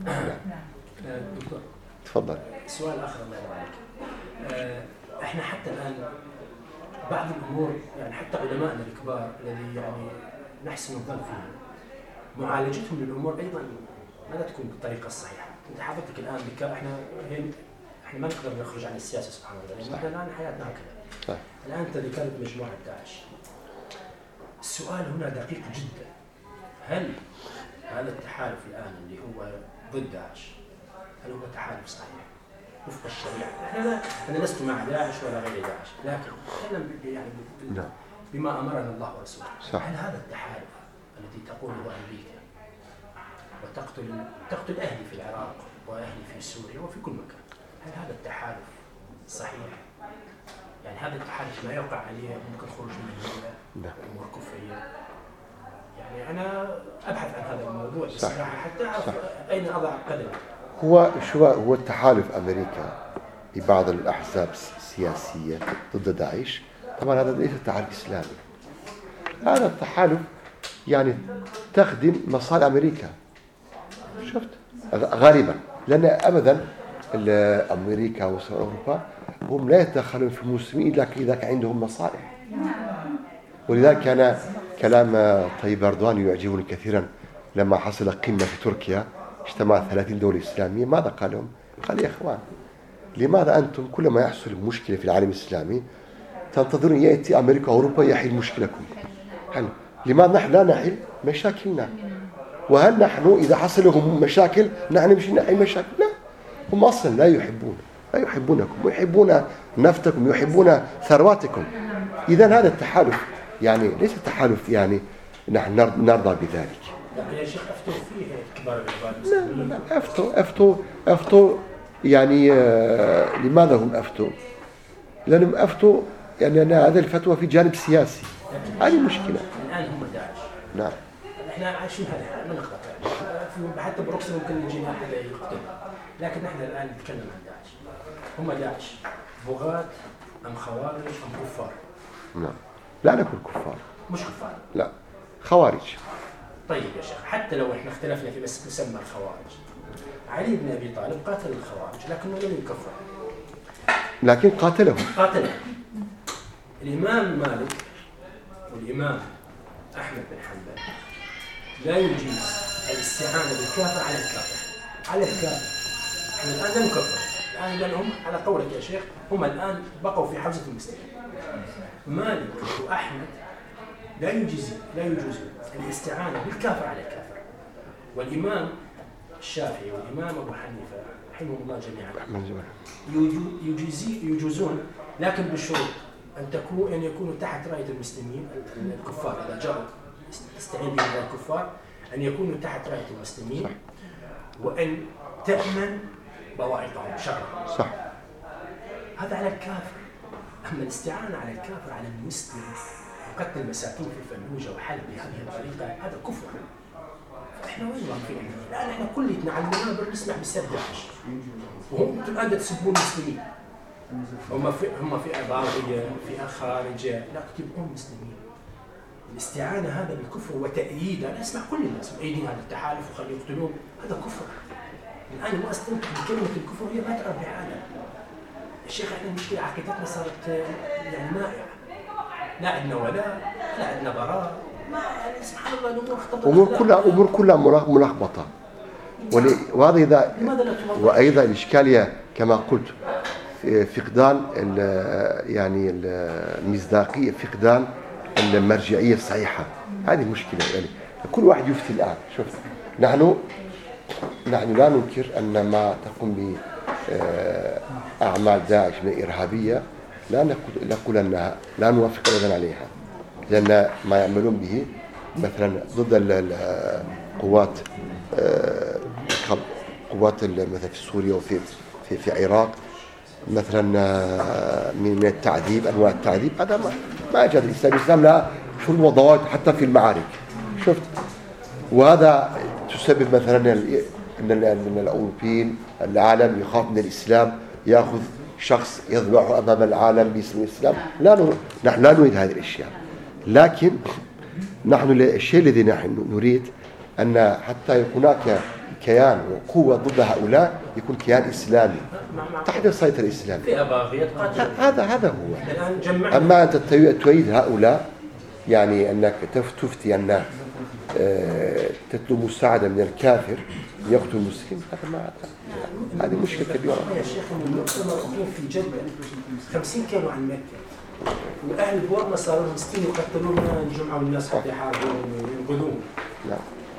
تفضل. سؤال آخر الله يرحمك. احنا حتى الآن بعض الأمور يعني حتى علماءنا الكبار الذي يعني نحسن الظن فيهم معالجتهم للأمور أيضا ما تكون بالطريقة الصحيحة. أنت حضرتك الآن بك احنا احنا ما نقدر نخرج عن السياسة سبحان الله، لأن الآن حياتنا هكذا. الآن أنت ذكرت مجموعة داعش. السؤال هنا دقيق جدا، هل هذا التحالف الآن اللي هو ضد داعش هل هو تحالف صحيح وفق الشريعة؟ أنا لا أنا لست مع داعش ولا غير داعش، لكن أتكلم يعني بما أمرنا الله ورسوله. هل هذا التحالف الذي تقوله أمريكا وتقتل تقتل أهلي في العراق وأهلي في سوريا وفي كل مكان، هل هذا التحالف صحيح؟ يعني هذا التحالف ما يوقع عليه ممكن خروج من الدولة أمور كفرية؟ يعني أنا أبحث عن هذا الموضوع بصراحة حتى أعرف أين أضع قدمي. هو شو هو التحالف أمريكا ببعض الأحزاب السياسية ضد داعش، طبعا هذا ليس تحالف إسلامي. هذا التحالف يعني تخدم مصالح أمريكا، شفت غالبا، لأن أبدا أمريكا وأوروبا هم لا يتدخلون في المسلمين إلا إذا كان عندهم مصالح. ولذلك كان كلام طيب أردوغان يعجبني كثيرا لما حصل قمة في تركيا اجتمعت ثلاثين دولة إسلامية. ماذا قال لهم؟ قال يا إخوان لماذا أنتم كل ما يحصل مشكلة في العالم الإسلامي تنتظرون يأتي أمريكا وأوروبا يحل مشكلكم؟ حل. لماذا نحن لا نحل مشاكلنا؟ وهل نحن إذا حصل لهم مشاكل نحن مش نحل مشاكل؟ لا، هم أصلا لا يحبون لا يحبونكم ويحبون نفتكم ويحبون ثرواتكم. إذن هذا التحالف يعني ليس تحالف يعني نحن نرضى بذلك. لكن يا شيخ أفتوا فيه كبار العباد. لا لا أفتوا أفتوا أفتوا يعني آه لماذا هم أفتوا؟ لأنهم أفتوا يعني أن هذا الفتوى في جانب سياسي. هذه مشكلة. الآن هم داعش. نعم. إحنا عايشين هذا ما نقطع. حتى بروكسي ممكن نجينا حدا يقتل. لكن إحنا الآن نتكلم عن داعش. هم داعش بغاة أم خوارج أم كفار؟ نعم. لا نقول كفار. مش كفار. لا. خوارج. طيب يا شيخ حتى لو احنا اختلفنا في بس مسمى الخوارج، علي بن ابي طالب قاتل الخوارج لكنه لم يكفر. لكن قاتلهم. قاتلهم. الامام مالك والامام احمد بن حنبل لا يجيز الاستعانه بالكافر على الكافر. على الكافر. احنا الان لم نكفر. الان لانهم على قولك يا شيخ هم الان بقوا في حوزه المسلمين. مالك واحمد لا يجوز لا يجوز الاستعانة بالكافر على الكافر. والإمام الشافعي والإمام أبو حنيفة رحمه الله جميعا يجوزي يجوزون لكن بالشروط أن تكون أن يكونوا تحت راية المسلمين الكفار. إذا جاءوا تستعين بهم الكفار أن يكونوا تحت راية المسلمين وأن تأمن بوائقهم شرعا. صح. هذا على الكافر. أما الاستعانة على الكافر على المسلم قتل المساكين في الفلوجة وحلب بهذه الطريقة هذا كفر. احنا وين واقفين؟ الآن احنا كلنا على المنابر نسمع بسب داعش وهم الآن تسبون المسلمين. هم في هم في أباضية فئة خارجة لا تبقون مسلمين. الاستعانة هذا بالكفر وتأييد أنا أسمع كل الناس مؤيدين هذا التحالف وخليه يقتلون هذا كفر. الآن ما أستنتج بكلمة الكفر هي ما تعرف بحالها. الشيخ احنا المشكلة عقيدتنا صارت يعني مائعة. لا عندنا ولاء لا عندنا براء ما يعني سبحان الله الامور اختلطت. امور كلها امور كلها ملخبطه. وهذا اذا وايضا الاشكاليه كما قلت فقدان يعني المصداقيه فقدان المرجعيه الصحيحه. هذه مشكله يعني كل واحد يفتي الان. شوف نحن نحن لا ننكر ان ما تقوم باعمال داعش من الارهابيه لا نقول نقول انها لا نوافق ابدا عليها، لان ما يعملون به مثلا ضد القوات قوات مثلا في سوريا وفي في في العراق مثلا من التعذيب انواع التعذيب هذا ما ما جاء الاسلام. الاسلام لا شروط وضوابط حتى في المعارك. شفت وهذا تسبب مثلا ان الاوروبيين العالم يخاف من الاسلام ياخذ شخص يذبح أمام العالم باسم الإسلام. لا نحن لا نريد هذه الأشياء، لكن نحن الشيء الذي نحن نريد أن حتى يكون هناك كيان وقوة ضد هؤلاء يكون كيان إسلامي تحت السيطرة الإسلامية. هذا هذا هو. أما أنت تريد هؤلاء يعني أنك تفتي أن تطلب مساعدة من الكافر يقتل المسلم هذا ما هذه مشكلة كبيرة. يا شيخ المؤتمر أقيم في جدة خمسين كيلو عن مكة وأهل بورما صاروا ستين يقتلون الجمعة والناس قد يحاربون وينقذون. نعم.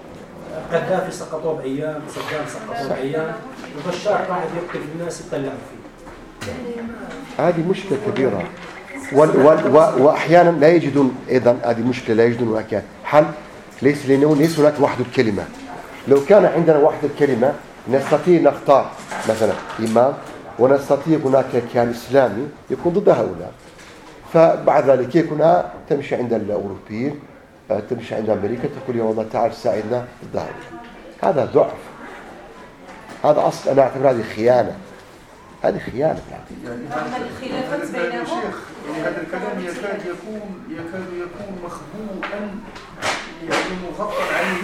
قذافي سقطوه بايام، صدام سقطوه بايام، وبشار قاعد يقتل الناس يتطلعوا فيه. هذه مشكلة كبيرة. وال وال وأحيانا لا يجدون، أيضا هذه مشكلة لا يجدون هناك حل. ليس ليس هناك وحدة الكلمة. لو كان عندنا وحدة الكلمة نستطيع نختار مثلا إمام، ونستطيع هناك كيان إسلامي يكون ضد هؤلاء. فبعد ذلك يكون تمشي عند الأوروبيين، تمشي عند أمريكا، تقول يا الله تعال ساعدنا ضد هؤلاء. هذا ضعف. هذا أصل أنا أعتبر هذه خيانة. هذه خيانة. يعني الخلافات بينهم يعني هذا الكلام يكاد يكون يكاد يكون مخبوءا، يعني مغطى عليه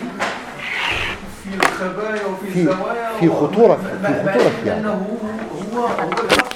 في الخبايا وفي في الزوايا، في خطورة في خطورة لأنه هو هو